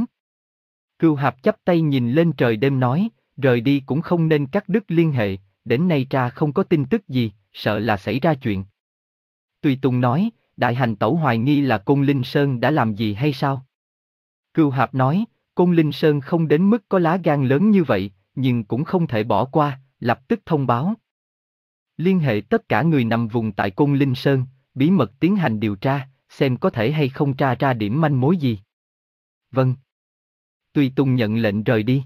Cừu Hạp chắp tay nhìn lên trời đêm nói, rời đi cũng không nên cắt đứt liên hệ, đến nay tra không có tin tức gì, sợ là xảy ra chuyện. Tùy Tùng nói, Đại Hành Tẩu hoài nghi là Côn Linh Sơn đã làm gì hay sao? Cừu Hạp nói, Côn Linh Sơn không đến mức có lá gan lớn như vậy, nhưng cũng không thể bỏ qua, lập tức thông báo. Liên hệ tất cả người nằm vùng tại Côn Linh Sơn, bí mật tiến hành điều tra, xem có thể hay không tra ra điểm manh mối gì. Vâng. Tùy Tùng nhận lệnh rời đi.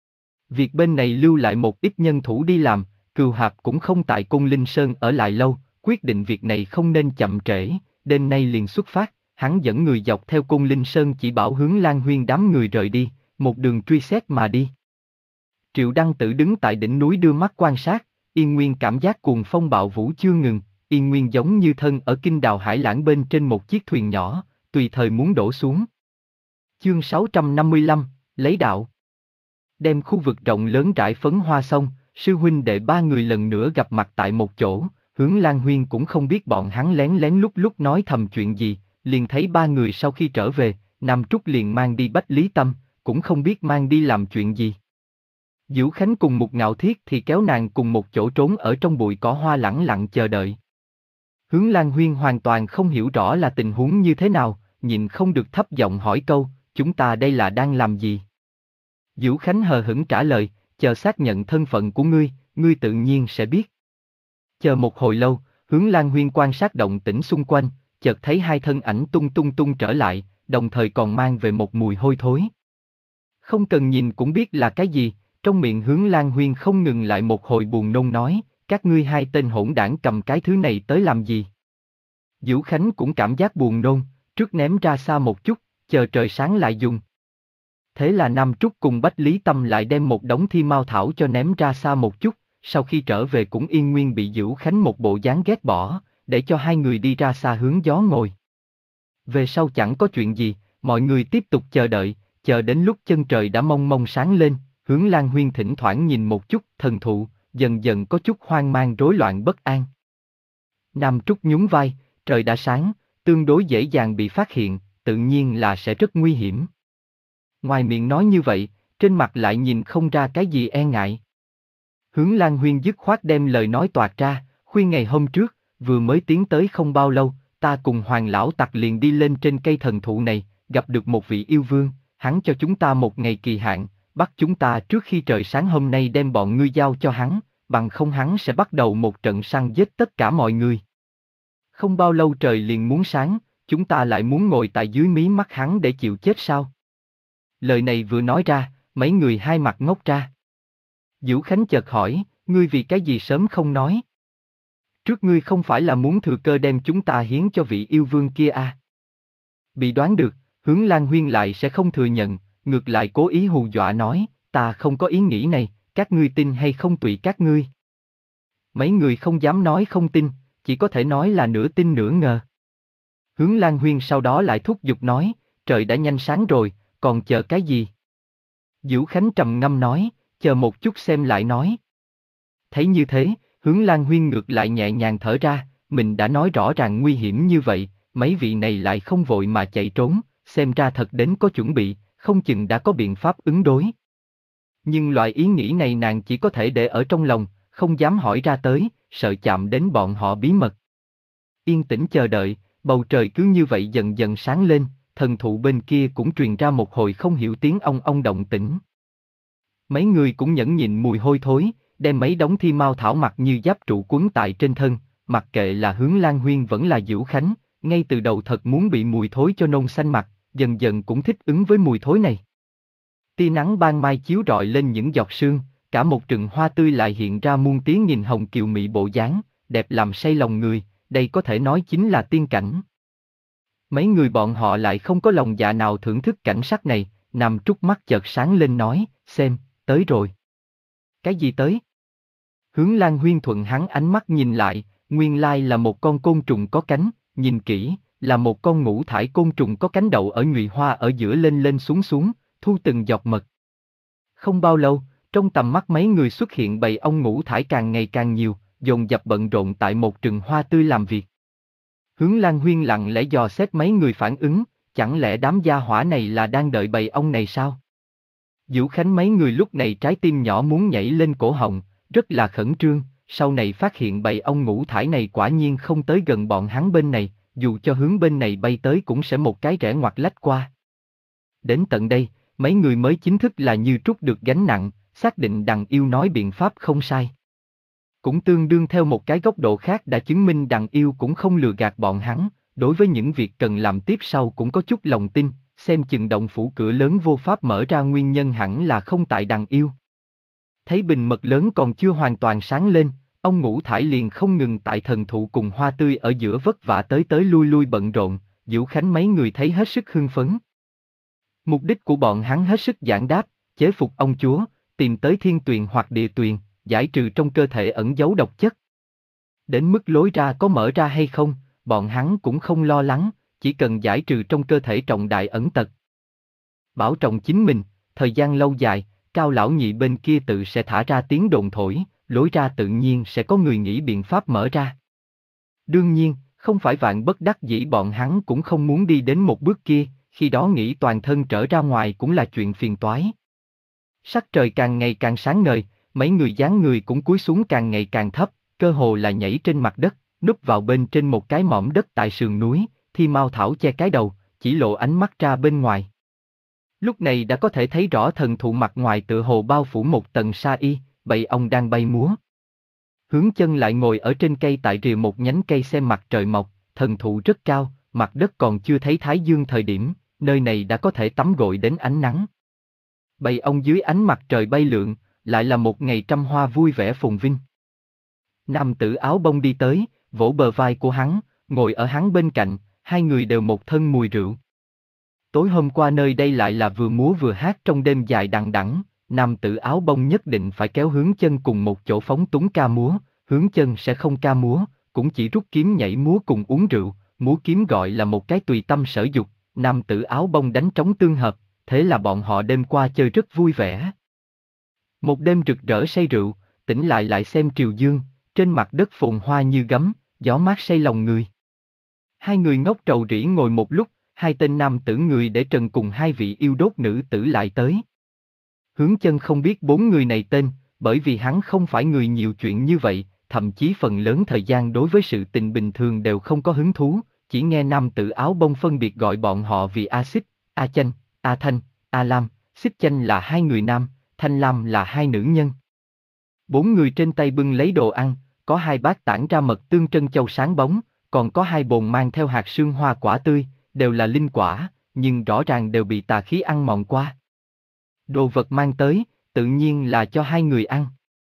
Việc bên này lưu lại một ít nhân thủ đi làm, Cừu Hạp cũng không tại Côn Linh Sơn ở lại lâu, quyết định việc này không nên chậm trễ, đêm nay liền xuất phát, hắn dẫn người dọc theo Côn Linh Sơn chỉ bảo hướng Lan Huyên đám người rời đi, một đường truy xét mà đi. Triệu Đăng Tử đứng tại đỉnh núi đưa mắt quan sát, Yên Nguyên cảm giác cuồng phong bạo vũ chưa ngừng, Yên Nguyên giống như thân ở kinh đào hải lãng bên trên một chiếc thuyền nhỏ, tùy thời muốn đổ xuống. Chương sáu trăm năm mươi lăm, lấy đạo. Đem khu vực rộng lớn rải phấn hoa xong, sư huynh đệ ba người lần nữa gặp mặt tại một chỗ, Hướng Lan Huyên cũng không biết bọn hắn lén lén lúc lúc nói thầm chuyện gì, liền thấy ba người sau khi trở về, Nam Trúc liền mang đi Bách Lý Tâm, cũng không biết mang đi làm chuyện gì. Diễu Khánh cùng một Ngạo Thiết thì kéo nàng cùng một chỗ trốn ở trong bụi cỏ hoa lẳng lặng chờ đợi. Hướng Lan Huyên hoàn toàn không hiểu rõ là tình huống như thế nào, nhìn không được thấp giọng hỏi câu, chúng ta đây là đang làm gì? Diễu Khánh hờ hững trả lời, chờ xác nhận thân phận của ngươi, ngươi tự nhiên sẽ biết. Chờ một hồi lâu, Hướng Lan Huyên quan sát động tĩnh xung quanh, chợt thấy hai thân ảnh tung tung tung trở lại, đồng thời còn mang về một mùi hôi thối. Không cần nhìn cũng biết là cái gì, trong miệng Hướng Lan Huyên không ngừng lại một hồi buồn nôn nói, các ngươi hai tên hỗn đảng cầm cái thứ này tới làm gì? Diễu Khánh cũng cảm giác buồn nôn, trước ném ra xa một chút, chờ trời sáng lại dùng. Thế là Nam Trúc cùng Bách Lý Tâm lại đem một đống thi mao thảo cho ném ra xa một chút, sau khi trở về cũng Yên Nguyên bị Diễu Khánh một bộ dáng ghét bỏ, để cho hai người đi ra xa hướng gió ngồi. Về sau chẳng có chuyện gì, mọi người tiếp tục chờ đợi, chờ đến lúc chân trời đã mông mông sáng lên, Hướng Lan Huyên thỉnh thoảng nhìn một chút thần thụ, dần dần có chút hoang mang rối loạn bất an. Nam Trúc nhún vai, trời đã sáng, tương đối dễ dàng bị phát hiện, tự nhiên là sẽ rất nguy hiểm. Ngoài miệng nói như vậy, trên mặt lại nhìn không ra cái gì e ngại. Hướng Lan Huyên dứt khoát đem lời nói toạc ra, khuyên ngày hôm trước, vừa mới tiến tới không bao lâu, ta cùng Hoàng Lão Tặc liền đi lên trên cây thần thụ này, gặp được một vị yêu vương, hắn cho chúng ta một ngày kỳ hạn, bắt chúng ta trước khi trời sáng hôm nay đem bọn ngươi giao cho hắn, bằng không hắn sẽ bắt đầu một trận săn giết tất cả mọi người. Không bao lâu trời liền muốn sáng, chúng ta lại muốn ngồi tại dưới mí mắt hắn để chịu chết sao? Lời này vừa nói ra, mấy người hai mặt ngốc ra. Diễu Khánh chợt hỏi, ngươi vì cái gì sớm không nói? Trước ngươi không phải là muốn thừa cơ đem chúng ta hiến cho vị yêu vương kia à? Bị đoán được, Hướng Lan Huyên lại sẽ không thừa nhận, ngược lại cố ý hù dọa nói, ta không có ý nghĩ này, các ngươi tin hay không tùy các ngươi. Mấy người không dám nói không tin, chỉ có thể nói là nửa tin nửa ngờ. Hướng Lan Huyên sau đó lại thúc giục nói, trời đã nhanh sáng rồi, còn chờ cái gì? Diễu Khánh trầm ngâm nói, chờ một chút xem lại nói. Thấy như thế, Hướng Lan Huyên ngược lại nhẹ nhàng thở ra, mình đã nói rõ ràng nguy hiểm như vậy, mấy vị này lại không vội mà chạy trốn, xem ra thật đến có chuẩn bị, không chừng đã có biện pháp ứng đối. Nhưng loại ý nghĩ này nàng chỉ có thể để ở trong lòng, không dám hỏi ra tới, sợ chạm đến bọn họ bí mật. Yên tĩnh chờ đợi, bầu trời cứ như vậy dần dần sáng lên, thần thụ bên kia cũng truyền ra một hồi không hiểu tiếng ong ong động tĩnh. Mấy người cũng nhẫn nhịn mùi hôi thối, đem mấy đống thi mao thảo mặc như giáp trụ quấn tại trên thân, mặc kệ là Hướng Lan Huyên vẫn là Diễu Khánh, ngay từ đầu thật muốn bị mùi thối cho nôn xanh mặt, dần dần cũng thích ứng với mùi thối này. Tia nắng ban mai chiếu rọi lên những giọt sương, cả một rừng hoa tươi lại hiện ra muôn tiếng nghìn hồng kiều mị bộ dáng, đẹp làm say lòng người, đây có thể nói chính là tiên cảnh. Mấy người bọn họ lại không có lòng dạ nào thưởng thức cảnh sắc này, Nam Trúc mắt chợt sáng lên nói, xem, tới rồi. Cái gì tới? Hướng Lan Huyên thuận hắn ánh mắt nhìn lại, nguyên lai là một con côn trùng có cánh, nhìn kỹ, là một con ngũ thải côn trùng có cánh đậu ở nhụy hoa ở giữa lên lên xuống xuống, thu từng giọt mật. Không bao lâu, trong tầm mắt mấy người xuất hiện bầy ong ngũ thải càng ngày càng nhiều, dồn dập bận rộn tại một rừng hoa tươi làm việc. Hướng Lan Huyên lặng lẽ dò xét mấy người phản ứng, chẳng lẽ đám gia hỏa này là đang đợi bầy ong này sao? Vũ Khánh mấy người lúc này trái tim nhỏ muốn nhảy lên cổ họng, rất là khẩn trương, sau này phát hiện bầy ong ngũ thải này quả nhiên không tới gần bọn hắn bên này, dù cho hướng bên này bay tới cũng sẽ một cái rẽ ngoặt lách qua. Đến tận đây, mấy người mới chính thức là như trút được gánh nặng, xác định Đằng Yêu nói biện pháp không sai. Cũng tương đương theo một cái góc độ khác đã chứng minh Đằng Yêu cũng không lừa gạt bọn hắn, đối với những việc cần làm tiếp sau cũng có chút lòng tin, xem chừng động phủ cửa lớn vô pháp mở ra nguyên nhân hẳn là không tại Đằng Yêu. Thấy bình mật lớn còn chưa hoàn toàn sáng lên, ông Ngũ Thải liền không ngừng tại thần thụ cùng hoa tươi ở giữa vất vả tới tới lui lui bận rộn, Vũ Khánh mấy người thấy hết sức hưng phấn. Mục đích của bọn hắn hết sức giản đáp, chế phục ông chúa, tìm tới thiên tuyền hoặc địa tuyền, giải trừ trong cơ thể ẩn giấu độc chất. Đến mức lối ra có mở ra hay không, bọn hắn cũng không lo lắng, chỉ cần giải trừ trong cơ thể trọng đại ẩn tật. Bảo trọng chính mình, thời gian lâu dài, Cao lão nhị bên kia tự sẽ thả ra tiếng đồn thổi, lối ra tự nhiên sẽ có người nghĩ biện pháp mở ra. Đương nhiên, không phải vạn bất đắc dĩ bọn hắn cũng không muốn đi đến một bước kia, khi đó nghĩ toàn thân trở ra ngoài cũng là chuyện phiền toái. Sắc trời càng ngày càng sáng ngời, mấy người dáng người cũng cúi xuống càng ngày càng thấp, cơ hồ là nhảy trên mặt đất, núp vào bên trên một cái mỏm đất tại sườn núi, thi mau thảo che cái đầu, chỉ lộ ánh mắt ra bên ngoài. Lúc này đã có thể thấy rõ thần thụ mặt ngoài tựa hồ bao phủ một tầng sa y, bầy ong đang bay múa. Hướng Chân lại ngồi ở trên cây tại rìa một nhánh cây xem mặt trời mọc, thần thụ rất cao, mặt đất còn chưa thấy thái dương thời điểm, nơi này đã có thể tắm gội đến ánh nắng. Bầy ong dưới ánh mặt trời bay lượn, lại là một ngày trăm hoa vui vẻ phồn vinh. Nam tử áo bông đi tới, vỗ bờ vai của hắn, ngồi ở hắn bên cạnh, hai người đều một thân mùi rượu. Tối hôm qua nơi đây lại là vừa múa vừa hát trong đêm dài đằng đẵng, nam tử áo bông nhất định phải kéo Hướng Chân cùng một chỗ phóng túng ca múa, Hướng Chân sẽ không ca múa, cũng chỉ rút kiếm nhảy múa cùng uống rượu, múa kiếm gọi là một cái tùy tâm sở dục, nam tử áo bông đánh trống tương hợp, thế là bọn họ đêm qua chơi rất vui vẻ. Một đêm rực rỡ say rượu, tỉnh lại lại xem triều dương, trên mặt đất phồn hoa như gấm, gió mát say lòng người. Hai người ngốc trầu rĩ ngồi một lúc, hai tên nam tử người để trần cùng hai vị yêu đốt nữ tử lại tới. Hướng Chân không biết bốn người này tên, bởi vì hắn không phải người nhiều chuyện như vậy, thậm chí phần lớn thời gian đối với sự tình bình thường đều không có hứng thú, chỉ nghe nam tử áo bông phân biệt gọi bọn họ vì A Xích, A Chanh, A Thanh, A Lam, Xích Chanh là hai người nam, Thanh Lam là hai nữ nhân. Bốn người trên tay bưng lấy đồ ăn, có hai bát tản ra mật tương trân châu sáng bóng, còn có hai bồn mang theo hạt sương hoa quả tươi, đều là linh quả, nhưng rõ ràng đều bị tà khí ăn mòn qua. Đồ vật mang tới, tự nhiên là cho hai người ăn.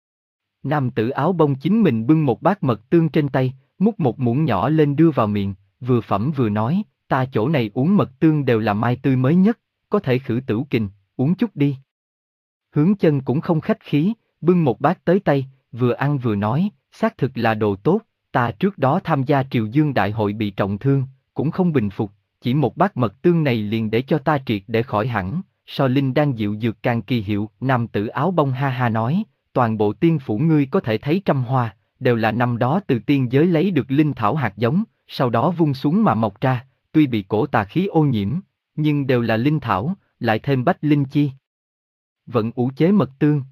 Nam tử áo bông chính mình bưng một bát mật tương trên tay, múc một muỗng nhỏ lên đưa vào miệng, vừa phẩm vừa nói, ta chỗ này uống mật tương đều là mai tươi mới nhất, có thể khử tửu kình, uống chút đi. Hướng Chân cũng không khách khí, bưng một bát tới tay, vừa ăn vừa nói, xác thực là đồ tốt, ta trước đó tham gia Triều Dương đại hội bị trọng thương, cũng không bình phục, chỉ một bát mật tương này liền để cho ta triệt để khỏi hẳn, so linh đang dịu dược càng kỳ hiệu. Nam tử áo bông ha ha nói, toàn bộ tiên phủ ngươi có thể thấy trăm hoa, đều là năm đó từ tiên giới lấy được linh thảo hạt giống, sau đó vung xuống mà mọc ra, tuy bị cổ tà khí ô nhiễm, nhưng đều là linh thảo, lại thêm bách linh chi. Vận ủ chế mật tương.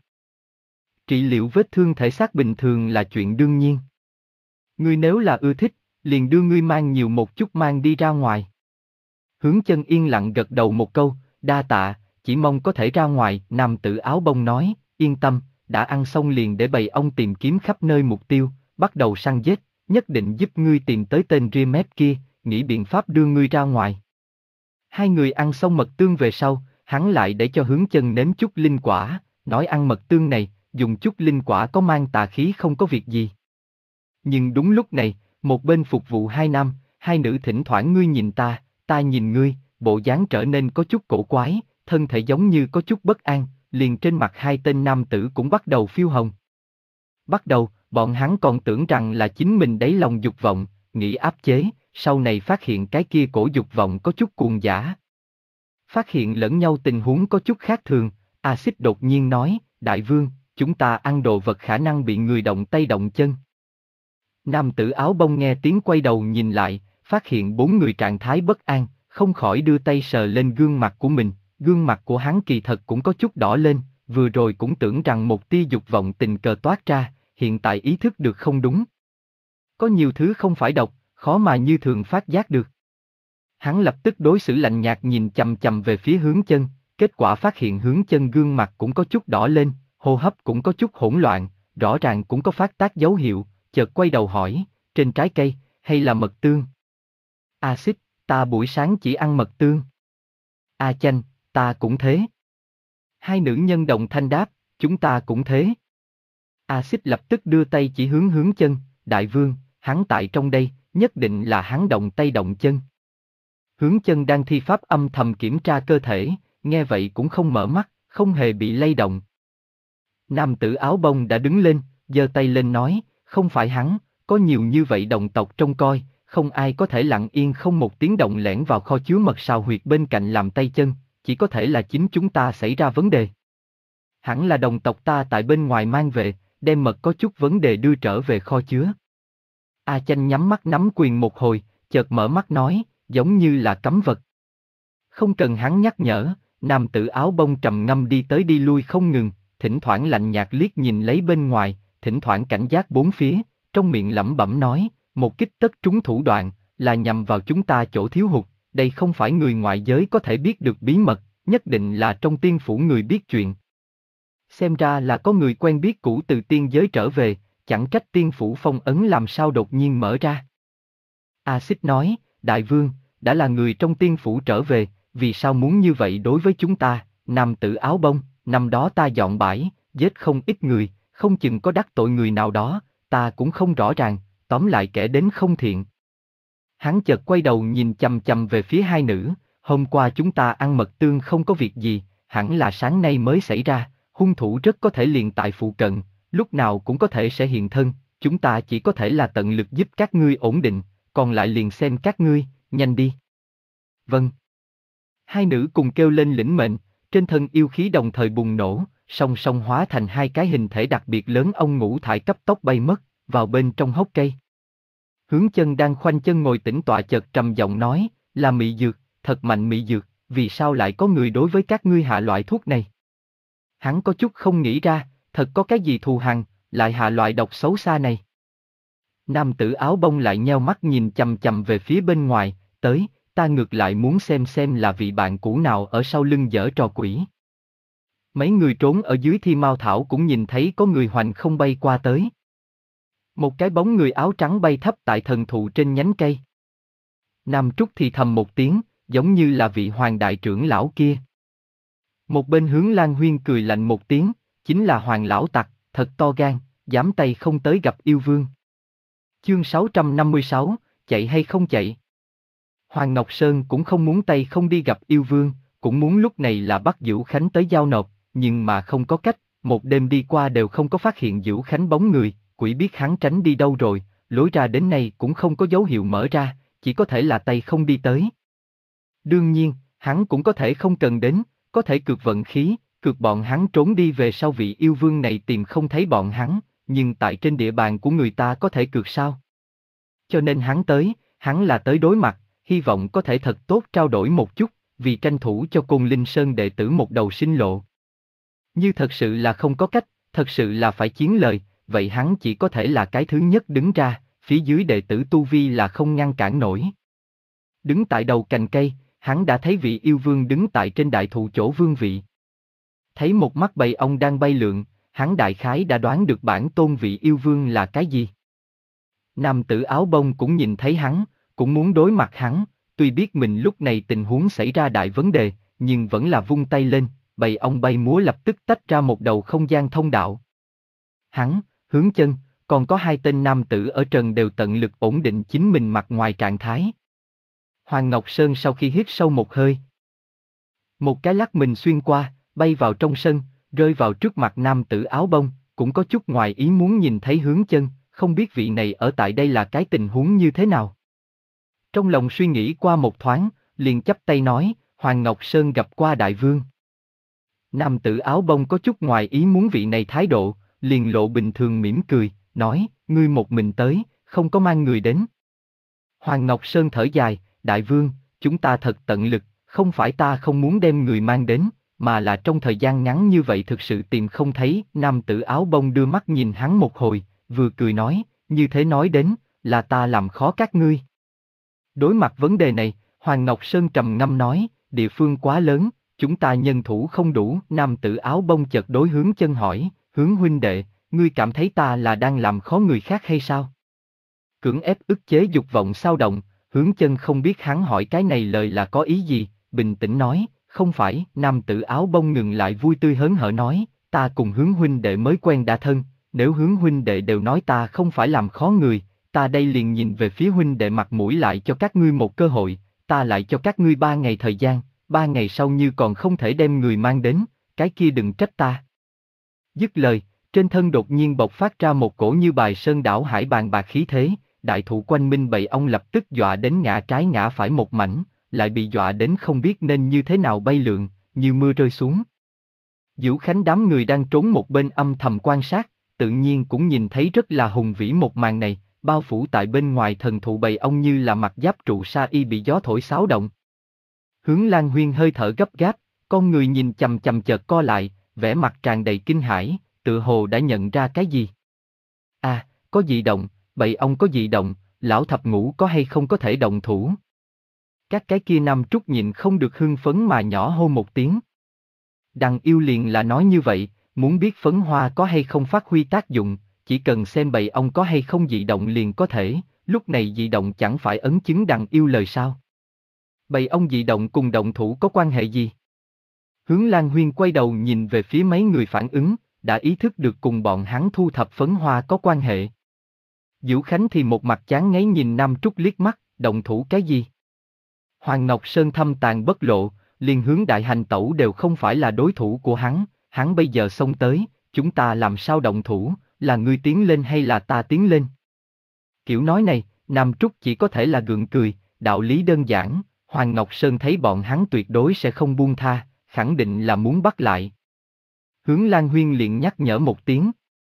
Trị liệu vết thương thể xác bình thường là chuyện đương nhiên. Ngươi nếu là ưa thích, liền đưa ngươi mang nhiều một chút mang đi ra ngoài. Hướng Chân yên lặng gật đầu một câu, đa tạ, chỉ mong có thể ra ngoài. Nam tử áo bông nói, yên tâm, đã ăn xong liền để bầy ong tìm kiếm khắp nơi mục tiêu, bắt đầu săn giết, nhất định giúp ngươi tìm tới tên ria mép kia, nghĩ biện pháp đưa ngươi ra ngoài. Hai người ăn xong mật tương về sau, hắn lại để cho Hướng Chân nếm chút linh quả, nói ăn mật tương này, dùng chút linh quả có mang tà khí không có việc gì. Nhưng đúng lúc này, một bên phục vụ hai nam, hai nữ thỉnh thoảng ngươi nhìn ta, ta nhìn ngươi, bộ dáng trở nên có chút cổ quái, thân thể giống như có chút bất an, liền trên mặt hai tên nam tử cũng bắt đầu phiêu hồng. Bắt đầu, bọn hắn còn tưởng rằng là chính mình đáy lòng dục vọng, nghĩ áp chế, sau này phát hiện cái kia cổ dục vọng có chút cuồng dã. Phát hiện lẫn nhau tình huống có chút khác thường, A Xích đột nhiên nói, đại vương, chúng ta ăn đồ vật khả năng bị người động tay động chân. Nam tử áo bông nghe tiếng quay đầu nhìn lại, phát hiện bốn người trạng thái bất an, không khỏi đưa tay sờ lên gương mặt của mình, gương mặt của hắn kỳ thật cũng có chút đỏ lên, vừa rồi cũng tưởng rằng một tia dục vọng tình cờ toát ra, hiện tại ý thức được không đúng. Có nhiều thứ không phải độc, khó mà như thường phát giác được. Hắn lập tức đối xử lạnh nhạt nhìn chằm chằm về phía Hướng Chân, kết quả phát hiện Hướng Chân gương mặt cũng có chút đỏ lên, hô hấp cũng có chút hỗn loạn, rõ ràng cũng có phát tác dấu hiệu, chợt quay đầu hỏi, trên trái cây, hay là mật tương? Axit, ta buổi sáng chỉ ăn mật tương. A Chanh, ta cũng thế. Hai nữ nhân đồng thanh đáp, chúng ta cũng thế. Axit lập tức đưa tay chỉ hướng Hướng Chân, đại vương, hắn tại trong đây, nhất định là hắn động tay động chân. Hướng Chân đang thi pháp âm thầm kiểm tra cơ thể, nghe vậy cũng không mở mắt, không hề bị lay động. Nam tử áo bông đã đứng lên, giơ tay lên nói, không phải hắn, có nhiều như vậy đồng tộc trông coi, không ai có thể lặng yên không một tiếng động lẻn vào kho chứa mật sào huyệt bên cạnh làm tay chân, chỉ có thể là chính chúng ta xảy ra vấn đề. Hẳn là đồng tộc ta tại bên ngoài mang về, đem mật có chút vấn đề đưa trở về kho chứa. A Chanh nhắm mắt nắm quyền một hồi, chợt mở mắt nói, giống như là cấm vật. Không cần hắn nhắc nhở, nam tử áo bông trầm ngâm đi tới đi lui không ngừng, thỉnh thoảng lạnh nhạt liếc nhìn lấy bên ngoài, thỉnh thoảng cảnh giác bốn phía, trong miệng lẩm bẩm nói, một kích tất trúng thủ đoạn, là nhằm vào chúng ta chỗ thiếu hụt, đây không phải người ngoại giới có thể biết được bí mật, nhất định là trong tiên phủ người biết chuyện. Xem ra là có người quen biết cũ từ tiên giới trở về, chẳng trách tiên phủ phong ấn làm sao đột nhiên mở ra. Axit nói, đại vương, đã là người trong tiên phủ trở về, vì sao muốn như vậy đối với chúng ta, nam tử áo bông, năm đó ta dọn bãi, giết không ít người, không chừng có đắc tội người nào đó, ta cũng không rõ ràng, tóm lại kẻ đến không thiện. Hắn chợt quay đầu nhìn chằm chằm về phía hai nữ, hôm qua chúng ta ăn mật tương không có việc gì, hẳn là sáng nay mới xảy ra, hung thủ rất có thể liền tại phụ cận, lúc nào cũng có thể sẽ hiện thân, chúng ta chỉ có thể là tận lực giúp các ngươi ổn định, còn lại liền xem các ngươi, nhanh đi. Vâng. Hai nữ cùng kêu lên lĩnh mệnh, trên thân yêu khí đồng thời bùng nổ, song song hóa thành hai cái hình thể đặc biệt lớn ông ngũ thải cấp tốc bay mất, vào bên trong hốc cây. Hướng Chân đang khoanh chân ngồi tĩnh tọa chợt trầm giọng nói, là mị dược, thật mạnh mị dược, vì sao lại có người đối với các ngươi hạ loại thuốc này? Hắn có chút không nghĩ ra, thật có cái gì thù hằn, lại hạ loại độc xấu xa này. Nam tử áo bông lại nheo mắt nhìn chằm chằm về phía bên ngoài, tới, ta ngược lại muốn xem xem là vị bạn cũ nào ở sau lưng giở trò quỷ. Mấy người trốn ở dưới thi mao thảo cũng nhìn thấy có người hoành không bay qua tới. Một cái bóng người áo trắng bay thấp tại thần thụ trên nhánh cây. Nam Trúc thì thầm một tiếng, giống như là vị hoàng đại trưởng lão kia. Một bên Hướng Lan Huyên cười lạnh một tiếng, chính là hoàng lão tặc, thật to gan, dám tay không tới gặp yêu vương. Chương sáu trăm năm mươi sáu, chạy hay không chạy? Hoàng Ngọc Sơn cũng không muốn tay không đi gặp yêu vương, cũng muốn lúc này là bắt Dữu Khánh tới giao nộp, nhưng mà không có cách, một đêm đi qua đều không có phát hiện Dữu Khánh bóng người, quỷ biết hắn tránh đi đâu rồi, lối ra đến nay cũng không có dấu hiệu mở ra, chỉ có thể là tay không đi tới. Đương nhiên, hắn cũng có thể không cần đến, có thể cược vận khí, cược bọn hắn trốn đi về sau vị yêu vương này tìm không thấy bọn hắn, nhưng tại trên địa bàn của người ta có thể cược sao? Cho nên hắn tới, hắn là tới đối mặt, hy vọng có thể thật tốt trao đổi một chút, vì tranh thủ cho Côn Linh Sơn đệ tử một đầu sinh lộ. Như thật sự là không có cách, thật sự là phải chiến lời, vậy hắn chỉ có thể là cái thứ nhất đứng ra, phía dưới đệ tử tu vi là không ngăn cản nổi. Đứng tại đầu cành cây, hắn đã thấy vị yêu vương đứng tại trên đại thụ chỗ vương vị. Thấy một mắt bầy ong đang bay lượn, hắn đại khái đã đoán được bản tôn vị yêu vương là cái gì. Nam tử áo bông cũng nhìn thấy hắn, cũng muốn đối mặt hắn, tuy biết mình lúc này tình huống xảy ra đại vấn đề, nhưng vẫn là vung tay lên, bầy ong bay múa lập tức tách ra một đầu không gian thông đạo. Hắn, Hướng Chân, còn có hai tên nam tử ở trần đều tận lực ổn định chính mình mặt ngoài trạng thái. Hoàng Ngọc Sơn sau khi hít sâu một hơi, một cái lắc mình xuyên qua, bay vào trong sân, rơi vào trước mặt nam tử áo bông, cũng có chút ngoài ý muốn nhìn thấy Hướng Chân, không biết vị này ở tại đây là cái tình huống như thế nào. Trong lòng suy nghĩ qua một thoáng, liền chắp tay nói, Hoàng Ngọc Sơn gặp qua đại vương. Nam tử áo bông có chút ngoài ý muốn vị này thái độ, liền lộ bình thường mỉm cười, nói, ngươi một mình tới, không có mang người đến. Hoàng Ngọc Sơn thở dài, đại vương, chúng ta thật tận lực, không phải ta không muốn đem người mang đến, mà là trong thời gian ngắn như vậy thực sự tìm không thấy. Nam tử áo bông đưa mắt nhìn hắn một hồi, vừa cười nói, như thế nói đến, là ta làm khó các ngươi. Đối mặt vấn đề này, Hoàng Ngọc Sơn trầm ngâm nói, địa phương quá lớn, chúng ta nhân thủ không đủ. Nam tử áo bông chợt đối Hướng Chân hỏi, Hướng huynh đệ, ngươi cảm thấy ta là đang làm khó người khác hay sao? Cưỡng ép ức chế dục vọng xao động, Hướng Chân không biết hắn hỏi cái này lời là có ý gì, bình tĩnh nói, không phải. Nam tử áo bông ngừng lại vui tươi hớn hở nói, ta cùng Hướng huynh đệ mới quen đã thân, nếu Hướng huynh đệ đều nói ta không phải làm khó người, ta đây liền nhìn về phía huynh đệ mặt mũi lại cho các ngươi một cơ hội, ta lại cho các ngươi ba ngày thời gian, ba ngày sau như còn không thể đem người mang đến, cái kia đừng trách ta. Dứt lời, trên thân đột nhiên bộc phát ra một cổ như bài sơn đảo hải bàn bạc khí thế, đại thụ quanh minh bầy ong lập tức dọa đến ngã trái ngã phải một mảnh, lại bị dọa đến không biết nên như thế nào bay lượn, như mưa rơi xuống. Dữu Khánh đám người đang trốn một bên âm thầm quan sát, tự nhiên cũng nhìn thấy rất là hùng vĩ một màn này, bao phủ tại bên ngoài thần thụ bầy ong như là mặt giáp trụ sa y bị gió thổi xáo động. Hướng Lan Huyên hơi thở gấp gáp, con người nhìn chằm chằm chợt co lại, vẻ mặt tràn đầy kinh hãi, tựa hồ đã nhận ra cái gì. À, có dị động, bầy ong có dị động, lão thập ngũ có hay không có thể động thủ? Các cái kia Nam Trúc nhịn không được hưng phấn mà nhỏ hô một tiếng. Đằng yêu liền là nói như vậy, muốn biết phấn hoa có hay không phát huy tác dụng, chỉ cần xem bầy ong có hay không dị động liền có thể, lúc này dị động chẳng phải ấn chứng đằng yêu lời sao? Bầy ong dị động cùng động thủ có quan hệ gì? Hướng Lan Huyên quay đầu nhìn về phía mấy người phản ứng, đã ý thức được cùng bọn hắn thu thập phấn hoa có quan hệ. Dữu Khánh thì một mặt chán ngấy nhìn Nam Trúc liếc mắt, động thủ cái gì? Hoàng Ngọc Sơn thâm tàn bất lộ, liền Hướng đại hành tẩu đều không phải là đối thủ của hắn, hắn bây giờ xông tới, chúng ta làm sao động thủ, là ngươi tiến lên hay là ta tiến lên? Kiểu nói này, Nam Trúc chỉ có thể là gượng cười, đạo lý đơn giản, Hoàng Ngọc Sơn thấy bọn hắn tuyệt đối sẽ không buông tha, khẳng định là muốn bắt lại. Hướng Lan Huyên liền nhắc nhở một tiếng.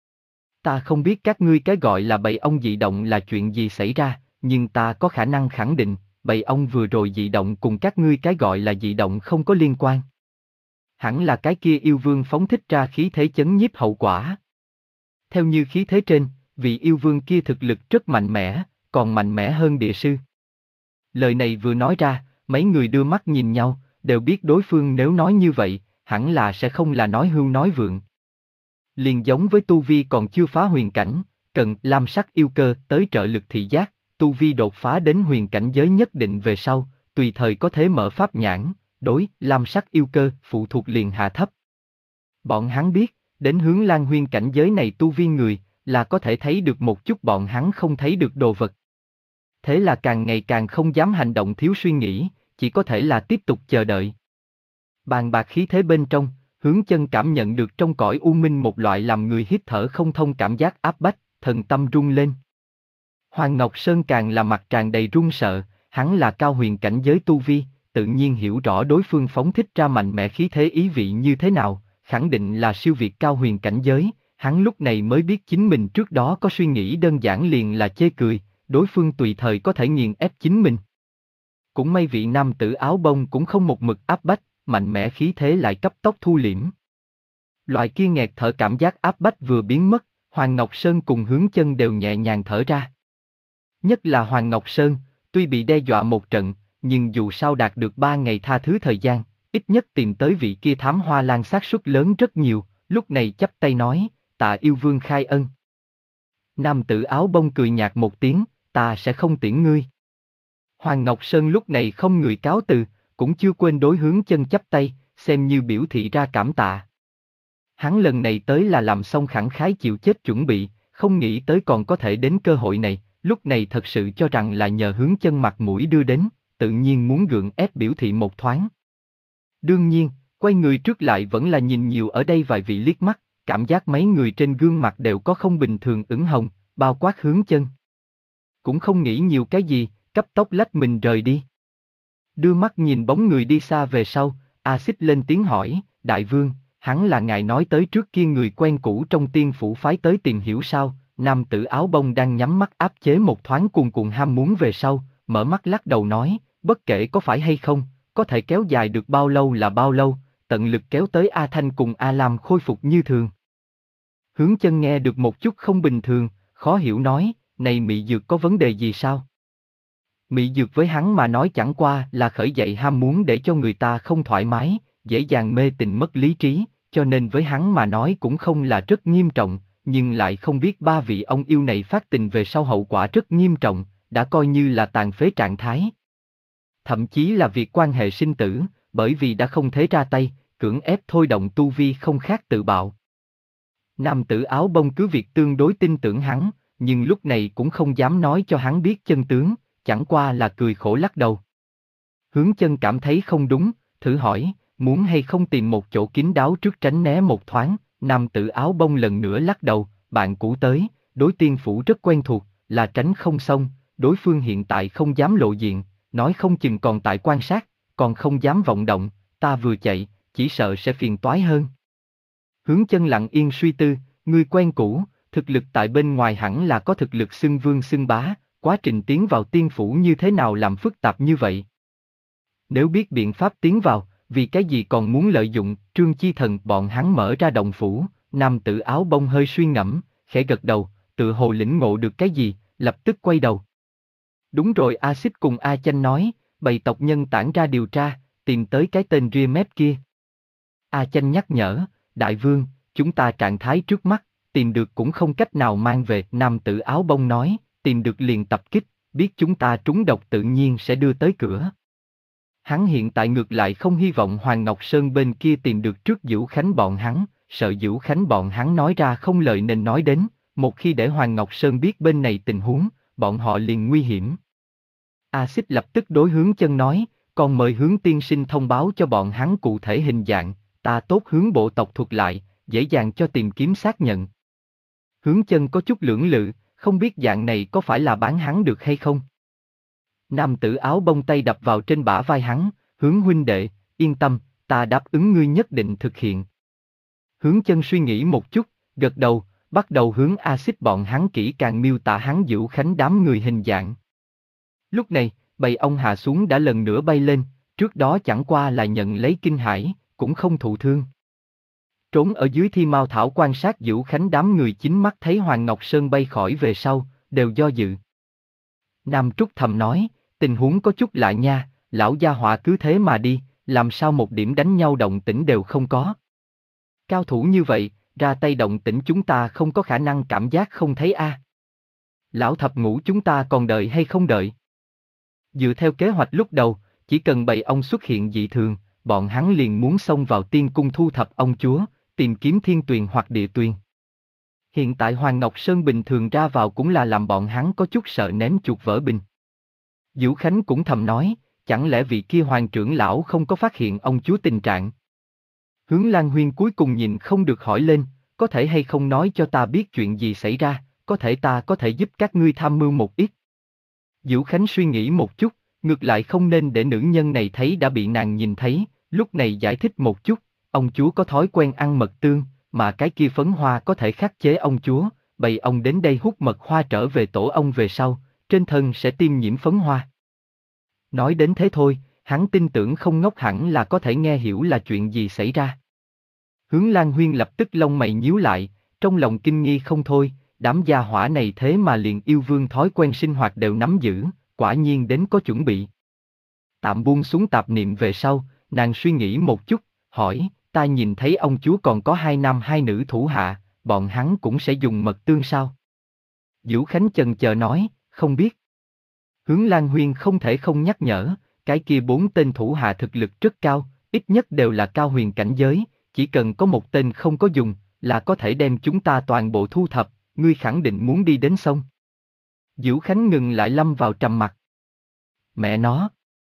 Ta không biết các ngươi cái gọi là bầy ong dị động là chuyện gì xảy ra, nhưng ta có khả năng khẳng định, bầy ong vừa rồi dị động cùng các ngươi cái gọi là dị động không có liên quan. Hẳn là cái kia yêu vương phóng thích ra khí thế chấn nhiếp hậu quả. Theo như khí thế trên, vị yêu vương kia thực lực rất mạnh mẽ, còn mạnh mẽ hơn địa sư. Lời này vừa nói ra, mấy người đưa mắt nhìn nhau, đều biết đối phương nếu nói như vậy, hẳn là sẽ không là nói hưu nói vượng. Liền giống với tu vi còn chưa phá huyền cảnh, cần lam sắc yêu cơ tới trợ lực thị giác, tu vi đột phá đến huyền cảnh giới nhất định về sau, tùy thời có thể mở pháp nhãn, đối lam sắc yêu cơ phụ thuộc liền hạ thấp. Bọn hắn biết, đến Hướng Lan Huyên cảnh giới này tu vi người, là có thể thấy được một chút bọn hắn không thấy được đồ vật. Thế là càng ngày càng không dám hành động thiếu suy nghĩ, chỉ có thể là tiếp tục chờ đợi. Bàn bạc khí thế bên trong, Hướng Chân cảm nhận được trong cõi u minh một loại làm người hít thở không thông cảm giác áp bách, thần tâm rung lên. Hoàng Ngọc Sơn càng là mặt tràn đầy run sợ, hắn là cao huyền cảnh giới tu vi, tự nhiên hiểu rõ đối phương phóng thích ra mạnh mẽ khí thế ý vị như thế nào, khẳng định là siêu việt cao huyền cảnh giới, hắn lúc này mới biết chính mình trước đó có suy nghĩ đơn giản liền là chê cười, đối phương tùy thời có thể nghiền ép chính mình. Cũng may vị nam tử áo bông cũng không một mực áp bách, mạnh mẽ khí thế lại cấp tốc thu liễm. Loại kia nghẹt thở cảm giác áp bách vừa biến mất, Hoàng Ngọc Sơn cùng Hướng Chân đều nhẹ nhàng thở ra. Nhất là Hoàng Ngọc Sơn, tuy bị đe dọa một trận, nhưng dù sao đạt được ba ngày tha thứ thời gian, ít nhất tìm tới vị kia thám hoa lan xác suất lớn rất nhiều, lúc này chắp tay nói, tạ yêu vương khai ân. Nam tử áo bông cười nhạt một tiếng, ta sẽ không tiễn ngươi. Hoàng Ngọc Sơn lúc này không người cáo từ, cũng chưa quên đối Hướng Chân chắp tay, xem như biểu thị ra cảm tạ. Hắn lần này tới là làm xong khẳng khái chịu chết chuẩn bị, không nghĩ tới còn có thể đến cơ hội này, lúc này thật sự cho rằng là nhờ Hướng Chân mặt mũi đưa đến, tự nhiên muốn gượng ép biểu thị một thoáng. Đương nhiên, quay người trước lại vẫn là nhìn nhiều ở đây vài vị liếc mắt, cảm giác mấy người trên gương mặt đều có không bình thường ửng hồng, bao quát Hướng Chân. Cũng không nghĩ nhiều cái gì, cấp tốc lách mình rời đi. Đưa mắt nhìn bóng người đi xa về sau, A Xích lên tiếng hỏi, đại vương, hắn là ngài nói tới trước kia người quen cũ trong tiên phủ phái tới tìm hiểu sao? Nam tử áo bông đang nhắm mắt áp chế một thoáng cuồn cuộn ham muốn về sau, mở mắt lắc đầu nói, bất kể có phải hay không, có thể kéo dài được bao lâu là bao lâu, tận lực kéo tới A Thanh cùng A Lam khôi phục như thường. Hướng Chân nghe được một chút không bình thường, khó hiểu nói, này mị dược có vấn đề gì sao? Mị dược với hắn mà nói chẳng qua là khởi dậy ham muốn để cho người ta không thoải mái, dễ dàng mê tình mất lý trí, cho nên với hắn mà nói cũng không là rất nghiêm trọng, nhưng lại không biết ba vị ông yêu này phát tình về sau hậu quả rất nghiêm trọng, đã coi như là tàn phế trạng thái. Thậm chí là việc quan hệ sinh tử, bởi vì đã không thể ra tay, cưỡng ép thôi động tu vi không khác tự bạo. Nam tử áo bông cứ việc tương đối tin tưởng hắn, nhưng lúc này cũng không dám nói cho hắn biết chân tướng, chẳng qua là cười khổ lắc đầu. Hướng Chân cảm thấy không đúng, thử hỏi, muốn hay không tìm một chỗ kín đáo trước tránh né một thoáng, nam tử áo bông lần nữa lắc đầu, bạn cũ tới, đối tiên phủ rất quen thuộc, là tránh không xong, đối phương hiện tại không dám lộ diện, nói không chừng còn tại quan sát, còn không dám vọng động, ta vừa chạy, chỉ sợ sẽ phiền toái hơn. Hướng Chân lặng yên suy tư, người quen cũ, thực lực tại bên ngoài hẳn là có thực lực xưng vương xưng bá, quá trình tiến vào tiên phủ như thế nào làm phức tạp như vậy? Nếu biết biện pháp tiến vào, vì cái gì còn muốn lợi dụng, Trương Chi Thần bọn hắn mở ra động phủ, nam tử áo bông hơi suy ngẫm, khẽ gật đầu, tự hồ lĩnh ngộ được cái gì, lập tức quay đầu. Đúng rồi, A Xích cùng A Chanh nói, bầy tộc nhân tản ra điều tra, tìm tới cái tên ria mép kia. A Chanh nhắc nhở, đại vương, chúng ta trạng thái trước mắt, tìm được cũng không cách nào mang về, nam tử áo bông nói, tìm được liền tập kích, biết chúng ta trúng độc tự nhiên sẽ đưa tới cửa. Hắn hiện tại ngược lại không hy vọng Hoàng Ngọc Sơn bên kia tìm được trước Dữu Khánh bọn hắn, sợ Dữu Khánh bọn hắn nói ra không lời nên nói đến, một khi để Hoàng Ngọc Sơn biết bên này tình huống, bọn họ liền nguy hiểm. A Xích lập tức đối Hướng Chân nói, còn mời Hướng tiên sinh thông báo cho bọn hắn cụ thể hình dạng, ta tốt hướng bộ tộc thuật lại, dễ dàng cho tìm kiếm xác nhận. Hướng Chân có chút lưỡng lự, không biết dạng này có phải là bán hắn được hay không? Nam tử áo bông tay đập vào trên bả vai hắn, Hướng huynh đệ, yên tâm, ta đáp ứng ngươi nhất định thực hiện. Hướng Chân suy nghĩ một chút, gật đầu, bắt đầu hướng A Xích bọn hắn kỹ càng miêu tả hắn Dữu Khánh đám người hình dạng. Lúc này, bầy ong hạ xuống đã lần nữa bay lên, trước đó chẳng qua là nhận lấy kinh hãi, cũng không thụ thương. Trốn ở dưới thi mao thảo quan sát Dữu Khánh đám người chính mắt thấy Hoàng Ngọc Sơn bay khỏi về sau, đều do dự. Nam Trúc thầm nói, tình huống có chút lạ nha, lão gia họa cứ thế mà đi, làm sao một điểm đánh nhau động tĩnh đều không có. Cao thủ như vậy, ra tay động tĩnh chúng ta không có khả năng cảm giác không thấy a. À. Lão thập ngũ chúng ta còn đợi hay không đợi? Dựa theo kế hoạch lúc đầu, chỉ cần bầy ong xuất hiện dị thường, bọn hắn liền muốn xông vào tiên cung thu thập ông chúa, tìm kiếm thiên tuyền hoặc địa tuyền. Hiện tại Hoàng Ngọc Sơn bình thường ra vào cũng là làm bọn hắn có chút sợ ném chuột vỡ bình. Dữu Khánh cũng thầm nói, chẳng lẽ vị kia hoàng trưởng lão không có phát hiện ông chúa tình trạng? Hướng Lan Huyên cuối cùng nhìn không được hỏi lên, có thể hay không nói cho ta biết chuyện gì xảy ra, có thể ta có thể giúp các ngươi tham mưu một ít. Dữu Khánh suy nghĩ một chút, ngược lại không nên để nữ nhân này thấy đã bị nàng nhìn thấy, lúc này giải thích một chút, ông chúa có thói quen ăn mật tương, mà cái kia phấn hoa có thể khắc chế ông chúa, bầy ong đến đây hút mật hoa trở về tổ ong về sau, trên thân sẽ tiêm nhiễm phấn hoa. Nói đến thế thôi, hắn tin tưởng không ngốc hẳn là có thể nghe hiểu là chuyện gì xảy ra. Hướng Lan Huyên lập tức lông mày nhíu lại, trong lòng kinh nghi không thôi, đám gia hỏa này thế mà liền yêu vương thói quen sinh hoạt đều nắm giữ, quả nhiên đến có chuẩn bị. Tạm buông xuống tạp niệm về sau, nàng suy nghĩ một chút, hỏi, ta nhìn thấy ông chúa còn có hai nam hai nữ thủ hạ, bọn hắn cũng sẽ dùng mật tương sao? Dữu Khánh chần chờ nói, không biết. Hướng Lan Huyên không thể không nhắc nhở, cái kia bốn tên thủ hạ thực lực rất cao, ít nhất đều là cao huyền cảnh giới, chỉ cần có một tên không có dùng, là có thể đem chúng ta toàn bộ thu thập, ngươi khẳng định muốn đi đến sông. Dữu Khánh ngừng lại lâm vào trầm mặc. Mẹ nó.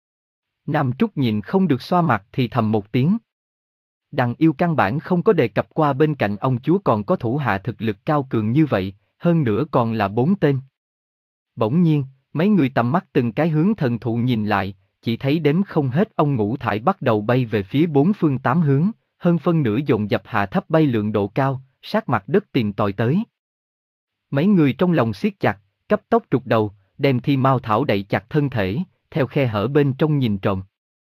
Nam Trúc nhìn không được xoa mặt thì thầm một tiếng. Đằng yêu căn bản không có đề cập qua bên cạnh ông chúa còn có thủ hạ thực lực cao cường như vậy, hơn nữa còn là bốn tên. Bỗng nhiên, mấy người tầm mắt từng cái hướng thần thụ nhìn lại, chỉ thấy đếm không hết ong ngũ thải bắt đầu bay về phía bốn phương tám hướng, hơn phân nửa dồn dập hạ thấp bay lượng độ cao, sát mặt đất tìm tòi tới. Mấy người trong lòng siết chặt, cấp tốc trục đầu, đem thi mao thảo đậy chặt thân thể, theo khe hở bên trong nhìn trộm.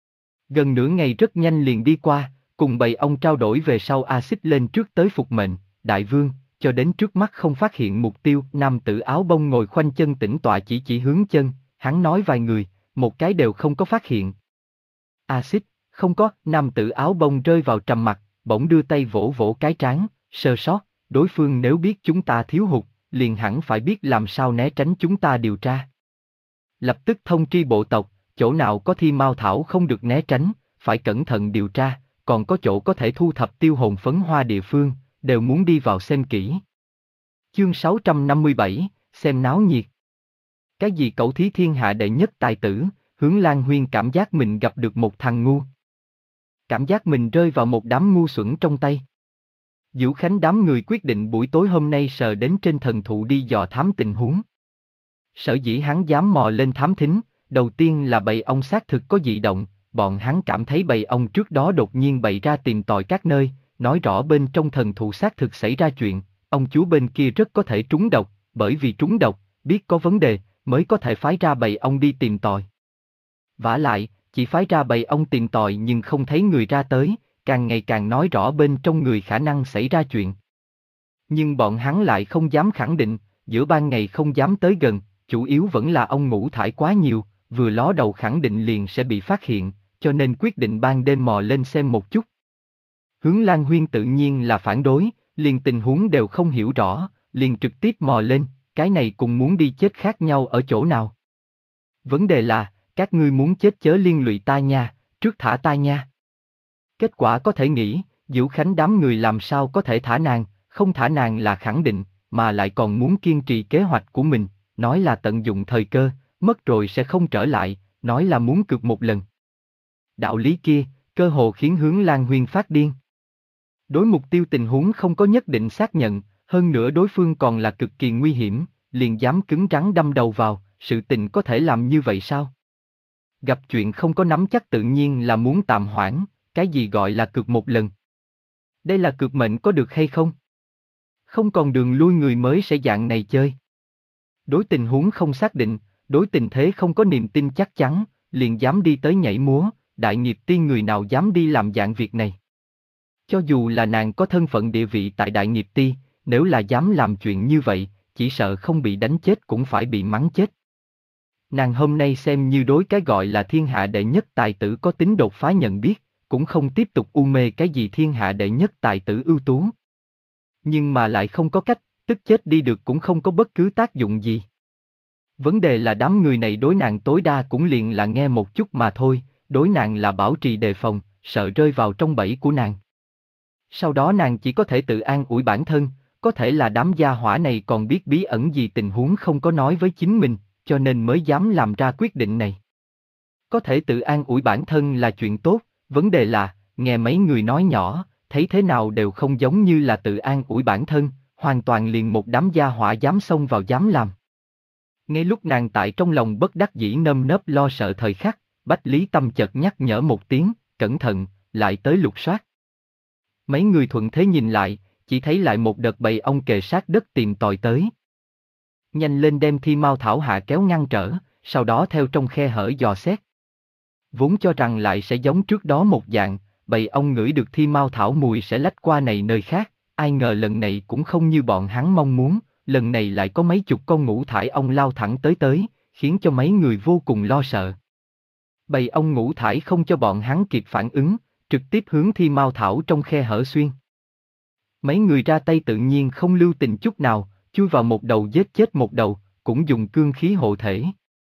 Gần nửa ngày rất nhanh liền đi qua, cùng bầy ong trao đổi về sau axit lên trước tới phục mệnh, đại vương, cho đến trước mắt không phát hiện mục tiêu. Nam tử áo bông ngồi khoanh chân tĩnh tọa chỉ chỉ hướng chân, hắn nói vài người, một cái đều không có phát hiện. Axit, không có. Nam tử áo bông rơi vào trầm mặc, bỗng đưa tay vỗ vỗ cái trán, sơ sót, đối phương nếu biết chúng ta thiếu hụt, liền hẳn phải biết làm sao né tránh chúng ta điều tra. Lập tức thông tri bộ tộc, chỗ nào có thi mao thảo không được né tránh, phải cẩn thận điều tra, còn có chỗ có thể thu thập tiêu hồn phấn hoa địa phương, đều muốn đi vào xem kỹ. Chương sáu trăm năm mươi bảy, xem náo nhiệt. Cái gì cẩu thí thiên hạ đệ nhất tài tử, Hướng Lan Huyên cảm giác mình gặp được một thằng ngu. Cảm giác mình rơi vào một đám ngu xuẩn trong tay. Vũ Khánh đám người quyết định buổi tối hôm nay sờ đến trên thần thụ đi dò thám tình huống. Sở dĩ hắn dám mò lên thám thính, đầu tiên là bầy ong xác thực có dị động, bọn hắn cảm thấy bầy ong trước đó đột nhiên bày ra tìm tòi các nơi, nói rõ bên trong thần thụ xác thực xảy ra chuyện, ông chú bên kia rất có thể trúng độc, bởi vì trúng độc, biết có vấn đề, mới có thể phái ra bầy ong đi tìm tòi. Vả lại, chỉ phái ra bầy ong tìm tòi nhưng không thấy người ra tới, càng ngày càng nói rõ bên trong người khả năng xảy ra chuyện. Nhưng bọn hắn lại không dám khẳng định, giữa ban ngày không dám tới gần, chủ yếu vẫn là ong ngũ thải quá nhiều, vừa ló đầu khẳng định liền sẽ bị phát hiện, cho nên quyết định ban đêm mò lên xem một chút. Hướng Lan Huyên tự nhiên là phản đối, liền tình huống đều không hiểu rõ, liền trực tiếp mò lên, cái này cùng muốn đi chết khác nhau ở chỗ nào. Vấn đề là, các ngươi muốn chết chớ liên lụy ta nha, trước thả ta nha. Kết quả có thể nghĩ, Vũ Khánh đám người làm sao có thể thả nàng, không thả nàng là khẳng định, mà lại còn muốn kiên trì kế hoạch của mình, nói là tận dụng thời cơ, mất rồi sẽ không trở lại, nói là muốn cược một lần. Đạo lý kia, cơ hồ khiến Hướng Lan Huyên phát điên. Đối mục tiêu tình huống không có nhất định xác nhận, hơn nữa đối phương còn là cực kỳ nguy hiểm, liền dám cứng rắn đâm đầu vào, sự tình có thể làm như vậy sao? Gặp chuyện không có nắm chắc tự nhiên là muốn tạm hoãn, cái gì gọi là cược một lần? Đây là cược mệnh có được hay không? Không còn đường lui người mới sẽ dạng này chơi. Đối tình huống không xác định, đối tình thế không có niềm tin chắc chắn, liền dám đi tới nhảy múa, đại nghiệp tiên người nào dám đi làm dạng việc này. Cho dù là nàng có thân phận địa vị tại đại nghiệp ti, nếu là dám làm chuyện như vậy, chỉ sợ không bị đánh chết cũng phải bị mắng chết. Nàng hôm nay xem như đối cái gọi là thiên hạ đệ nhất tài tử có tính đột phá nhận biết, cũng không tiếp tục u mê cái gì thiên hạ đệ nhất tài tử ưu tú. Nhưng mà lại không có cách, tức chết đi được cũng không có bất cứ tác dụng gì. Vấn đề là đám người này đối nàng tối đa cũng liền là nghe một chút mà thôi, đối nàng là bảo trì đề phòng, sợ rơi vào trong bẫy của nàng. Sau đó nàng chỉ có thể tự an ủi bản thân, có thể là đám gia hỏa này còn biết bí ẩn gì tình huống không có nói với chính mình, cho nên mới dám làm ra quyết định này. Có thể tự an ủi bản thân là chuyện tốt, vấn đề là, nghe mấy người nói nhỏ, thấy thế nào đều không giống như là tự an ủi bản thân, hoàn toàn liền một đám gia hỏa dám xông vào dám làm. Ngay lúc nàng tại trong lòng bất đắc dĩ nơm nớp lo sợ thời khắc, Bách Lý Tâm chợt nhắc nhở một tiếng, cẩn thận, lại tới lục soát. Mấy người thuận thế nhìn lại, chỉ thấy lại một đợt bầy ong kề sát đất tìm tòi tới. Nhanh lên đem thi mao thảo hạ kéo ngăn trở, sau đó theo trong khe hở dò xét. Vốn cho rằng lại sẽ giống trước đó một dạng, bầy ong ngửi được thi mao thảo mùi sẽ lách qua này nơi khác, ai ngờ lần này cũng không như bọn hắn mong muốn, lần này lại có mấy chục con ngũ thải ong lao thẳng tới tới, khiến cho mấy người vô cùng lo sợ. Bầy ong ngũ thải không cho bọn hắn kịp phản ứng, trực tiếp hướng thi mao thảo trong khe hở xuyên. Mấy người ra tay tự nhiên không lưu tình chút nào, chui vào một đầu giết chết một đầu, cũng dùng cương khí hộ thể.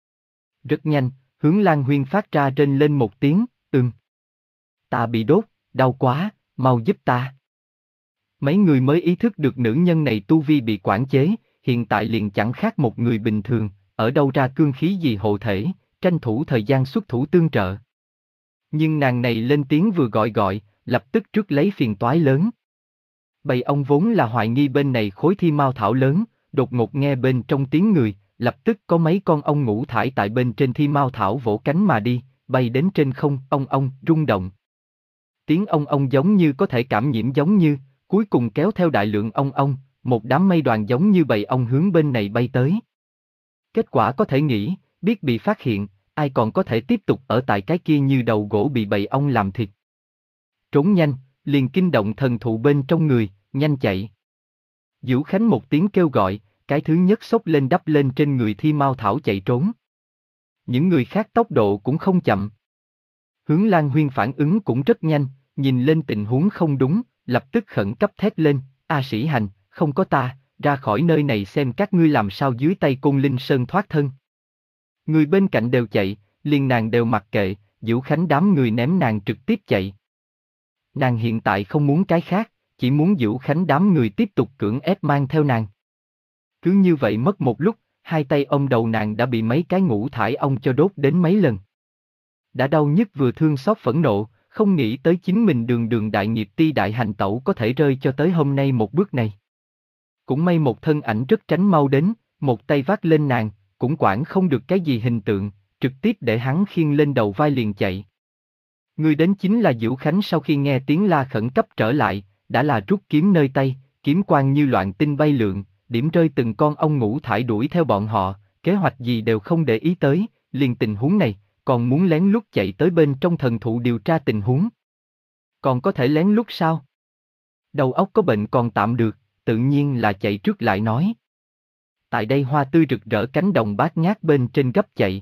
Rất nhanh, Hướng Lan Huyên phát ra rên lên một tiếng, ừm. Ta bị đốt, đau quá, mau giúp ta. Mấy người mới ý thức được nữ nhân này tu vi bị quản chế, hiện tại liền chẳng khác một người bình thường, ở đâu ra cương khí gì hộ thể, tranh thủ thời gian xuất thủ tương trợ. Nhưng nàng này lên tiếng vừa gọi gọi, lập tức trước lấy phiền toái lớn. Bầy ong vốn là hoài nghi bên này khối thi mao thảo lớn, đột ngột nghe bên trong tiếng người, lập tức có mấy con ong ngũ thải tại bên trên thi mao thảo vỗ cánh mà đi, bay đến trên không, ong ong, rung động. Tiếng ong ong giống như có thể cảm nhiễm giống như, cuối cùng kéo theo đại lượng ong ong, một đám mây đoàn giống như bầy ong hướng bên này bay tới. Kết quả có thể nghĩ, biết bị phát hiện, ai còn có thể tiếp tục ở tại cái kia như đầu gỗ bị bầy ong làm thịt. Trốn nhanh, liền kinh động thần thụ bên trong người, nhanh chạy. Vũ Khánh một tiếng kêu gọi, cái thứ nhất xốc lên đắp lên trên người Thi Mao Thảo chạy trốn. Những người khác tốc độ cũng không chậm. Hướng Lan Huyên phản ứng cũng rất nhanh, nhìn lên tình huống không đúng, lập tức khẩn cấp thét lên, A Sĩ Hành, không có ta, ra khỏi nơi này xem các ngươi làm sao dưới tay Côn Linh Sơn thoát thân. Người bên cạnh đều chạy, liền nàng đều mặc kệ, Vũ Khánh đám người ném nàng trực tiếp chạy. Nàng hiện tại không muốn cái khác, chỉ muốn Vũ Khánh đám người tiếp tục cưỡng ép mang theo nàng. Cứ như vậy mất một lúc, hai tay ôm đầu nàng đã bị mấy cái ngũ thải ong cho đốt đến mấy lần. Đã đau nhức vừa thương xót phẫn nộ, không nghĩ tới chính mình đường đường đại nghiệp ti đại hành tẩu có thể rơi cho tới hôm nay một bước này. Cũng may một thân ảnh rất tránh mau đến, một tay vác lên nàng, cũng quản không được cái gì hình tượng, trực tiếp để hắn khiêng lên đầu vai liền chạy. Người đến chính là Vũ Khánh sau khi nghe tiếng la khẩn cấp trở lại, đã là rút kiếm nơi tay, kiếm quang như loạn tinh bay lượn, điểm rơi từng con ong ngũ thải đuổi theo bọn họ, kế hoạch gì đều không để ý tới, liền tình huống này, còn muốn lén lút chạy tới bên trong thần thụ điều tra tình huống. Còn có thể lén lút sao? Đầu óc có bệnh còn tạm được, tự nhiên là chạy trước lại nói. Tại đây hoa tươi rực rỡ cánh đồng bát ngát bên trên gấp chạy.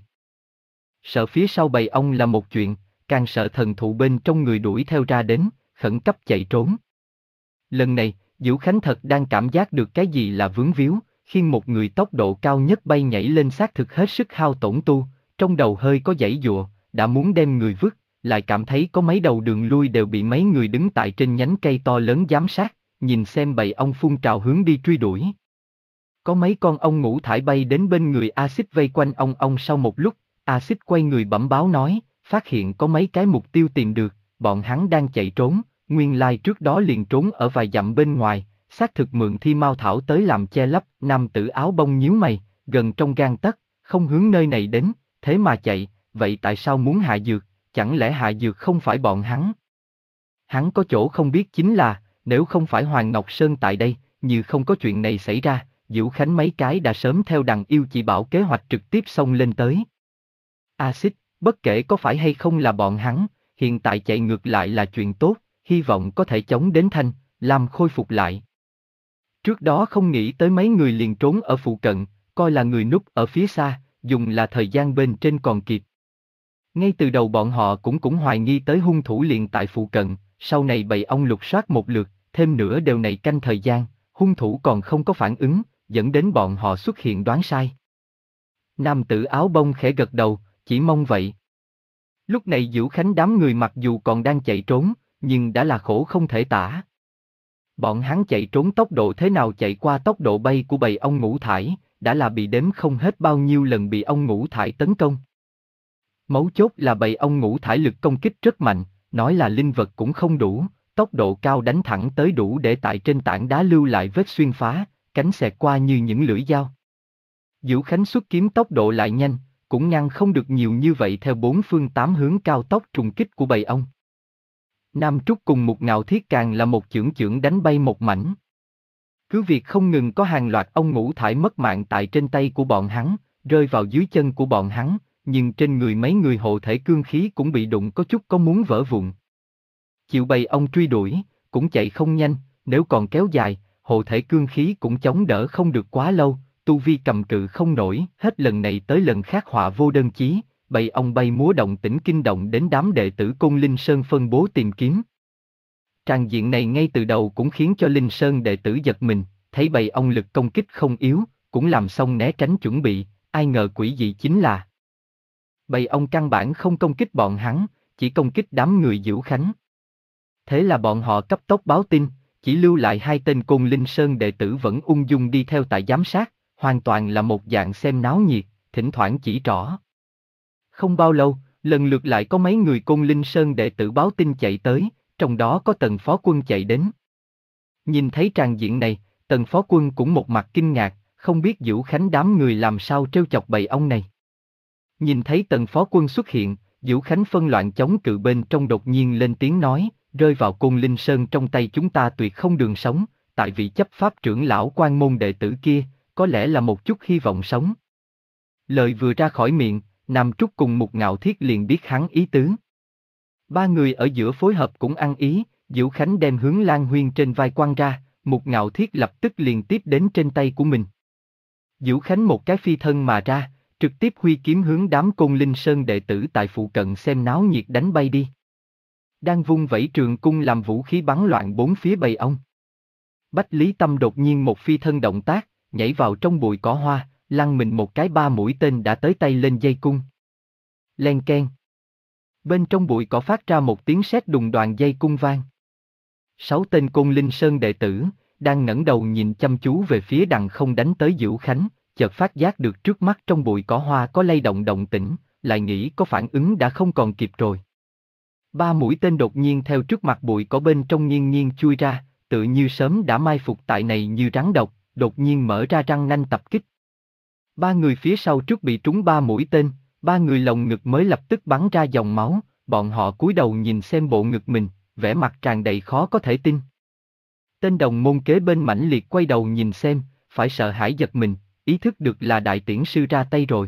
Sợ phía sau bầy ong là một chuyện, càng sợ thần thụ bên trong người đuổi theo ra đến, khẩn cấp chạy trốn. Lần này, Vũ Khánh thật đang cảm giác được cái gì là vướng víu, khi một người tốc độ cao nhất bay nhảy lên xác thực hết sức hao tổn tu, trong đầu hơi có giãy giụa, đã muốn đem người vứt, lại cảm thấy có mấy đầu đường lui đều bị mấy người đứng tại trên nhánh cây to lớn giám sát, nhìn xem bầy ong phun trào hướng đi truy đuổi. Có mấy con ong ngũ thải bay đến bên người Axit vây quanh ong ong sau một lúc, Axit quay người bẩm báo nói, phát hiện có mấy cái mục tiêu tìm được, bọn hắn đang chạy trốn, nguyên lai trước đó liền trốn ở vài dặm bên ngoài, xác thực mượn Thi Mao Thảo tới làm che lấp, nam tử áo bông nhíu mày, gần trong gang tấc, không hướng nơi này đến, thế mà chạy, vậy tại sao muốn hạ dược, chẳng lẽ hạ dược không phải bọn hắn? Hắn có chỗ không biết chính là, nếu không phải Hoàng Ngọc Sơn tại đây, như không có chuyện này xảy ra, Vũ Khánh mấy cái đã sớm theo đằng yêu chỉ bảo kế hoạch trực tiếp xông lên tới. Axit, bất kể có phải hay không là bọn hắn, hiện tại chạy ngược lại là chuyện tốt, hy vọng có thể chống đến Thanh, làm khôi phục lại. Trước đó không nghĩ tới mấy người liền trốn ở phụ cận, coi là người núp ở phía xa, dùng là thời gian bên trên còn kịp. Ngay từ đầu bọn họ cũng cũng hoài nghi tới hung thủ liền tại phụ cận, sau này bầy ong lục soát một lượt, thêm nữa đều này canh thời gian, hung thủ còn không có phản ứng, dẫn đến bọn họ xuất hiện đoán sai. Nam tử áo bông khẽ gật đầu, chỉ mong vậy. Lúc này Vũ Khánh đám người mặc dù còn đang chạy trốn, nhưng đã là khổ không thể tả. Bọn hắn chạy trốn tốc độ thế nào chạy qua tốc độ bay của bầy ong ngũ thải, đã là bị đếm không hết bao nhiêu lần bị ong ngũ thải tấn công. Mấu chốt là bầy ong ngũ thải lực công kích rất mạnh, nói là linh vật cũng không đủ, tốc độ cao đánh thẳng tới đủ để tại trên tảng đá lưu lại vết xuyên phá, cánh xẹt qua như những lưỡi dao. Vũ Khánh xuất kiếm tốc độ lại nhanh, cũng ngăn không được nhiều như vậy theo bốn phương tám hướng cao tốc trùng kích của bầy ong. Nam Trúc cùng một ngạo thiết càng là một chưởng chưởng đánh bay một mảnh. Cứ việc không ngừng có hàng loạt ong ngũ thải mất mạng tại trên tay của bọn hắn, rơi vào dưới chân của bọn hắn, nhưng trên người mấy người hộ thể cương khí cũng bị đụng có chút có muốn vỡ vụn. Chịu bầy ong truy đuổi, cũng chạy không nhanh, nếu còn kéo dài, hộ thể cương khí cũng chống đỡ không được quá lâu, tu vi cầm cự không nổi, hết lần này tới lần khác họa vô đơn chí, bầy ong bay múa động tĩnh kinh động đến đám đệ tử Côn Linh Sơn phân bố tìm kiếm. Tràng diện này ngay từ đầu cũng khiến cho Linh Sơn đệ tử giật mình, thấy bầy ong lực công kích không yếu, cũng làm xong né tránh chuẩn bị, ai ngờ quỷ dị chính là bầy ong căn bản không công kích bọn hắn, chỉ công kích đám người Vũ Khánh. Thế là bọn họ cấp tốc báo tin, chỉ lưu lại hai tên Côn Linh Sơn đệ tử vẫn ung dung đi theo tại giám sát, hoàn toàn là một dạng xem náo nhiệt, thỉnh thoảng chỉ trỏ. Không bao lâu, lần lượt lại có mấy người Côn Linh Sơn đệ tử báo tin chạy tới, trong đó có Tần Phó Quân chạy đến. Nhìn thấy tràng diện này, Tần Phó Quân cũng một mặt kinh ngạc, không biết Vũ Khánh đám người làm sao trêu chọc bầy ong này. Nhìn thấy Tần Phó Quân xuất hiện, Vũ Khánh phân loạn chống cự bên trong đột nhiên lên tiếng nói, rơi vào Côn Linh Sơn trong tay chúng ta tuyệt không đường sống, tại vị chấp pháp trưởng lão quan môn đệ tử kia, có lẽ là một chút hy vọng sống. Lời vừa ra khỏi miệng, Nam Trúc cùng Mục Ngạo Thiết liền biết hắn ý tứ. Ba người ở giữa phối hợp cũng ăn ý, Diễu Khánh đem hướng Lan Huyên trên vai quăng ra, Mục Ngạo Thiết lập tức liền tiếp đến trên tay của mình. Diễu Khánh một cái phi thân mà ra, trực tiếp huy kiếm hướng đám Côn Linh Sơn đệ tử tại phụ cận xem náo nhiệt đánh bay đi. Đang vung vẩy trường cung làm vũ khí bắn loạn bốn phía bầy ong. Bách Lý Tâm đột nhiên một phi thân động tác, nhảy vào trong bụi cỏ hoa, lăn mình một cái ba mũi tên đã tới tay lên dây cung. Len keng. Bên trong bụi cỏ phát ra một tiếng sét đùng đoàn dây cung vang. Sáu tên Côn Linh Sơn đệ tử, đang ngẩng đầu nhìn chăm chú về phía đằng không đánh tới Diễu Khánh, chợt phát giác được trước mắt trong bụi cỏ hoa có lay động động tĩnh, lại nghĩ có phản ứng đã không còn kịp rồi. Ba mũi tên đột nhiên theo trước mặt bụi cỏ bên trong nghiêng nghiêng chui ra, tự như sớm đã mai phục tại này như rắn độc, đột nhiên mở ra răng nanh tập kích. Ba người phía sau trước bị trúng ba mũi tên, ba người lồng ngực mới lập tức bắn ra dòng máu, bọn họ cúi đầu nhìn xem bộ ngực mình, vẻ mặt tràn đầy khó có thể tin. Tên đồng môn kế bên mãnh liệt quay đầu nhìn xem, phải sợ hãi giật mình, ý thức được là đại tiễn sư ra tay rồi.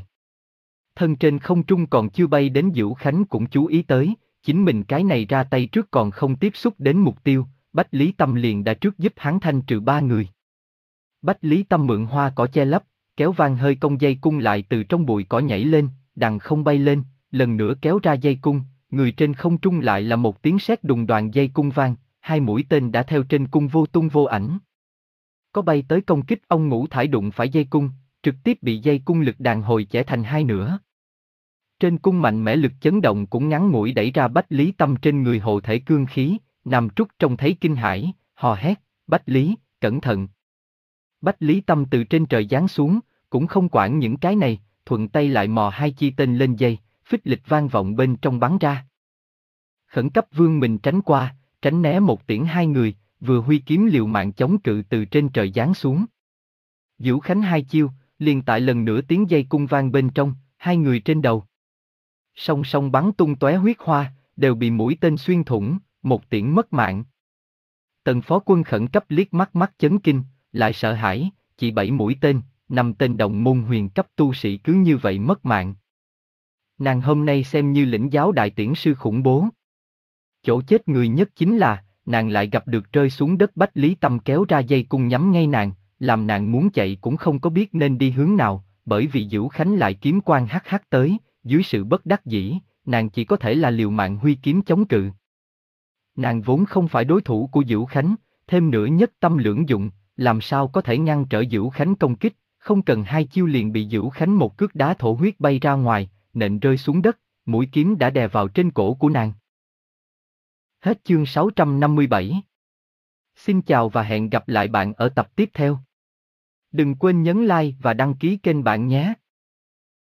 Thân trên không trung còn chưa bay đến Diễu Khánh cũng chú ý tới, chính mình cái này ra tay trước còn không tiếp xúc đến mục tiêu, Bách Lý Tâm liền đã trước giúp hắn thanh trừ ba người. Bách Lý Tâm mượn hoa cỏ che lấp, kéo vang hơi cong dây cung lại từ trong bụi cỏ nhảy lên, đằng không bay lên, lần nữa kéo ra dây cung, người trên không trung lại là một tiếng sét đùng đoàn dây cung vang, hai mũi tên đã theo trên cung vô tung vô ảnh. Có bay tới công kích ông ngũ thải đụng phải dây cung, trực tiếp bị dây cung lực đàn hồi chẻ thành hai nửa. Trên cung mạnh mẽ lực chấn động cũng ngắn ngủi đẩy ra Bách Lý Tâm trên người hộ thể cương khí, Nam Trúc trông thấy kinh hãi, hò hét, Bách Lý, cẩn thận. Bách Lý Tâm từ trên trời giáng xuống, cũng không quản những cái này, thuận tay lại mò hai chi tên lên dây, phích lịch vang vọng bên trong bắn ra. Khẩn cấp vươn mình tránh qua, tránh né một tiễn hai người, vừa huy kiếm liều mạng chống cự từ trên trời giáng xuống. Diễu Khánh hai chiêu, liền tại lần nữa tiếng dây cung vang bên trong, hai người trên đầu. Song song bắn tung tóe huyết hoa, đều bị mũi tên xuyên thủng, một tiễn mất mạng. Tần phó quân khẩn cấp liếc mắt mắt chấn kinh, lại sợ hãi, chỉ bảy mũi tên, năm tên đồng môn huyền cấp tu sĩ cứ như vậy mất mạng. Nàng hôm nay xem như lĩnh giáo đại tiễn sư khủng bố. Chỗ chết người nhất chính là, nàng lại gặp được rơi xuống đất Bách Lý Tâm kéo ra dây cung nhắm ngay nàng, làm nàng muốn chạy cũng không có biết nên đi hướng nào, bởi vì Diễu Khánh lại kiếm quang hắc hắc tới, dưới sự bất đắc dĩ, nàng chỉ có thể là liều mạng huy kiếm chống cự. Nàng vốn không phải đối thủ của Diễu Khánh, thêm nữa nhất tâm lưỡng dụng, làm sao có thể ngăn trở Diễu Khánh công kích, không cần hai chiêu liền bị Diễu Khánh một cước đá thổ huyết bay ra ngoài, nện rơi xuống đất, mũi kiếm đã đè vào trên cổ của nàng. Hết chương sáu trăm năm mươi bảy. Xin chào và hẹn gặp lại bạn ở tập tiếp theo. Đừng quên nhấn like và đăng ký kênh bạn nhé.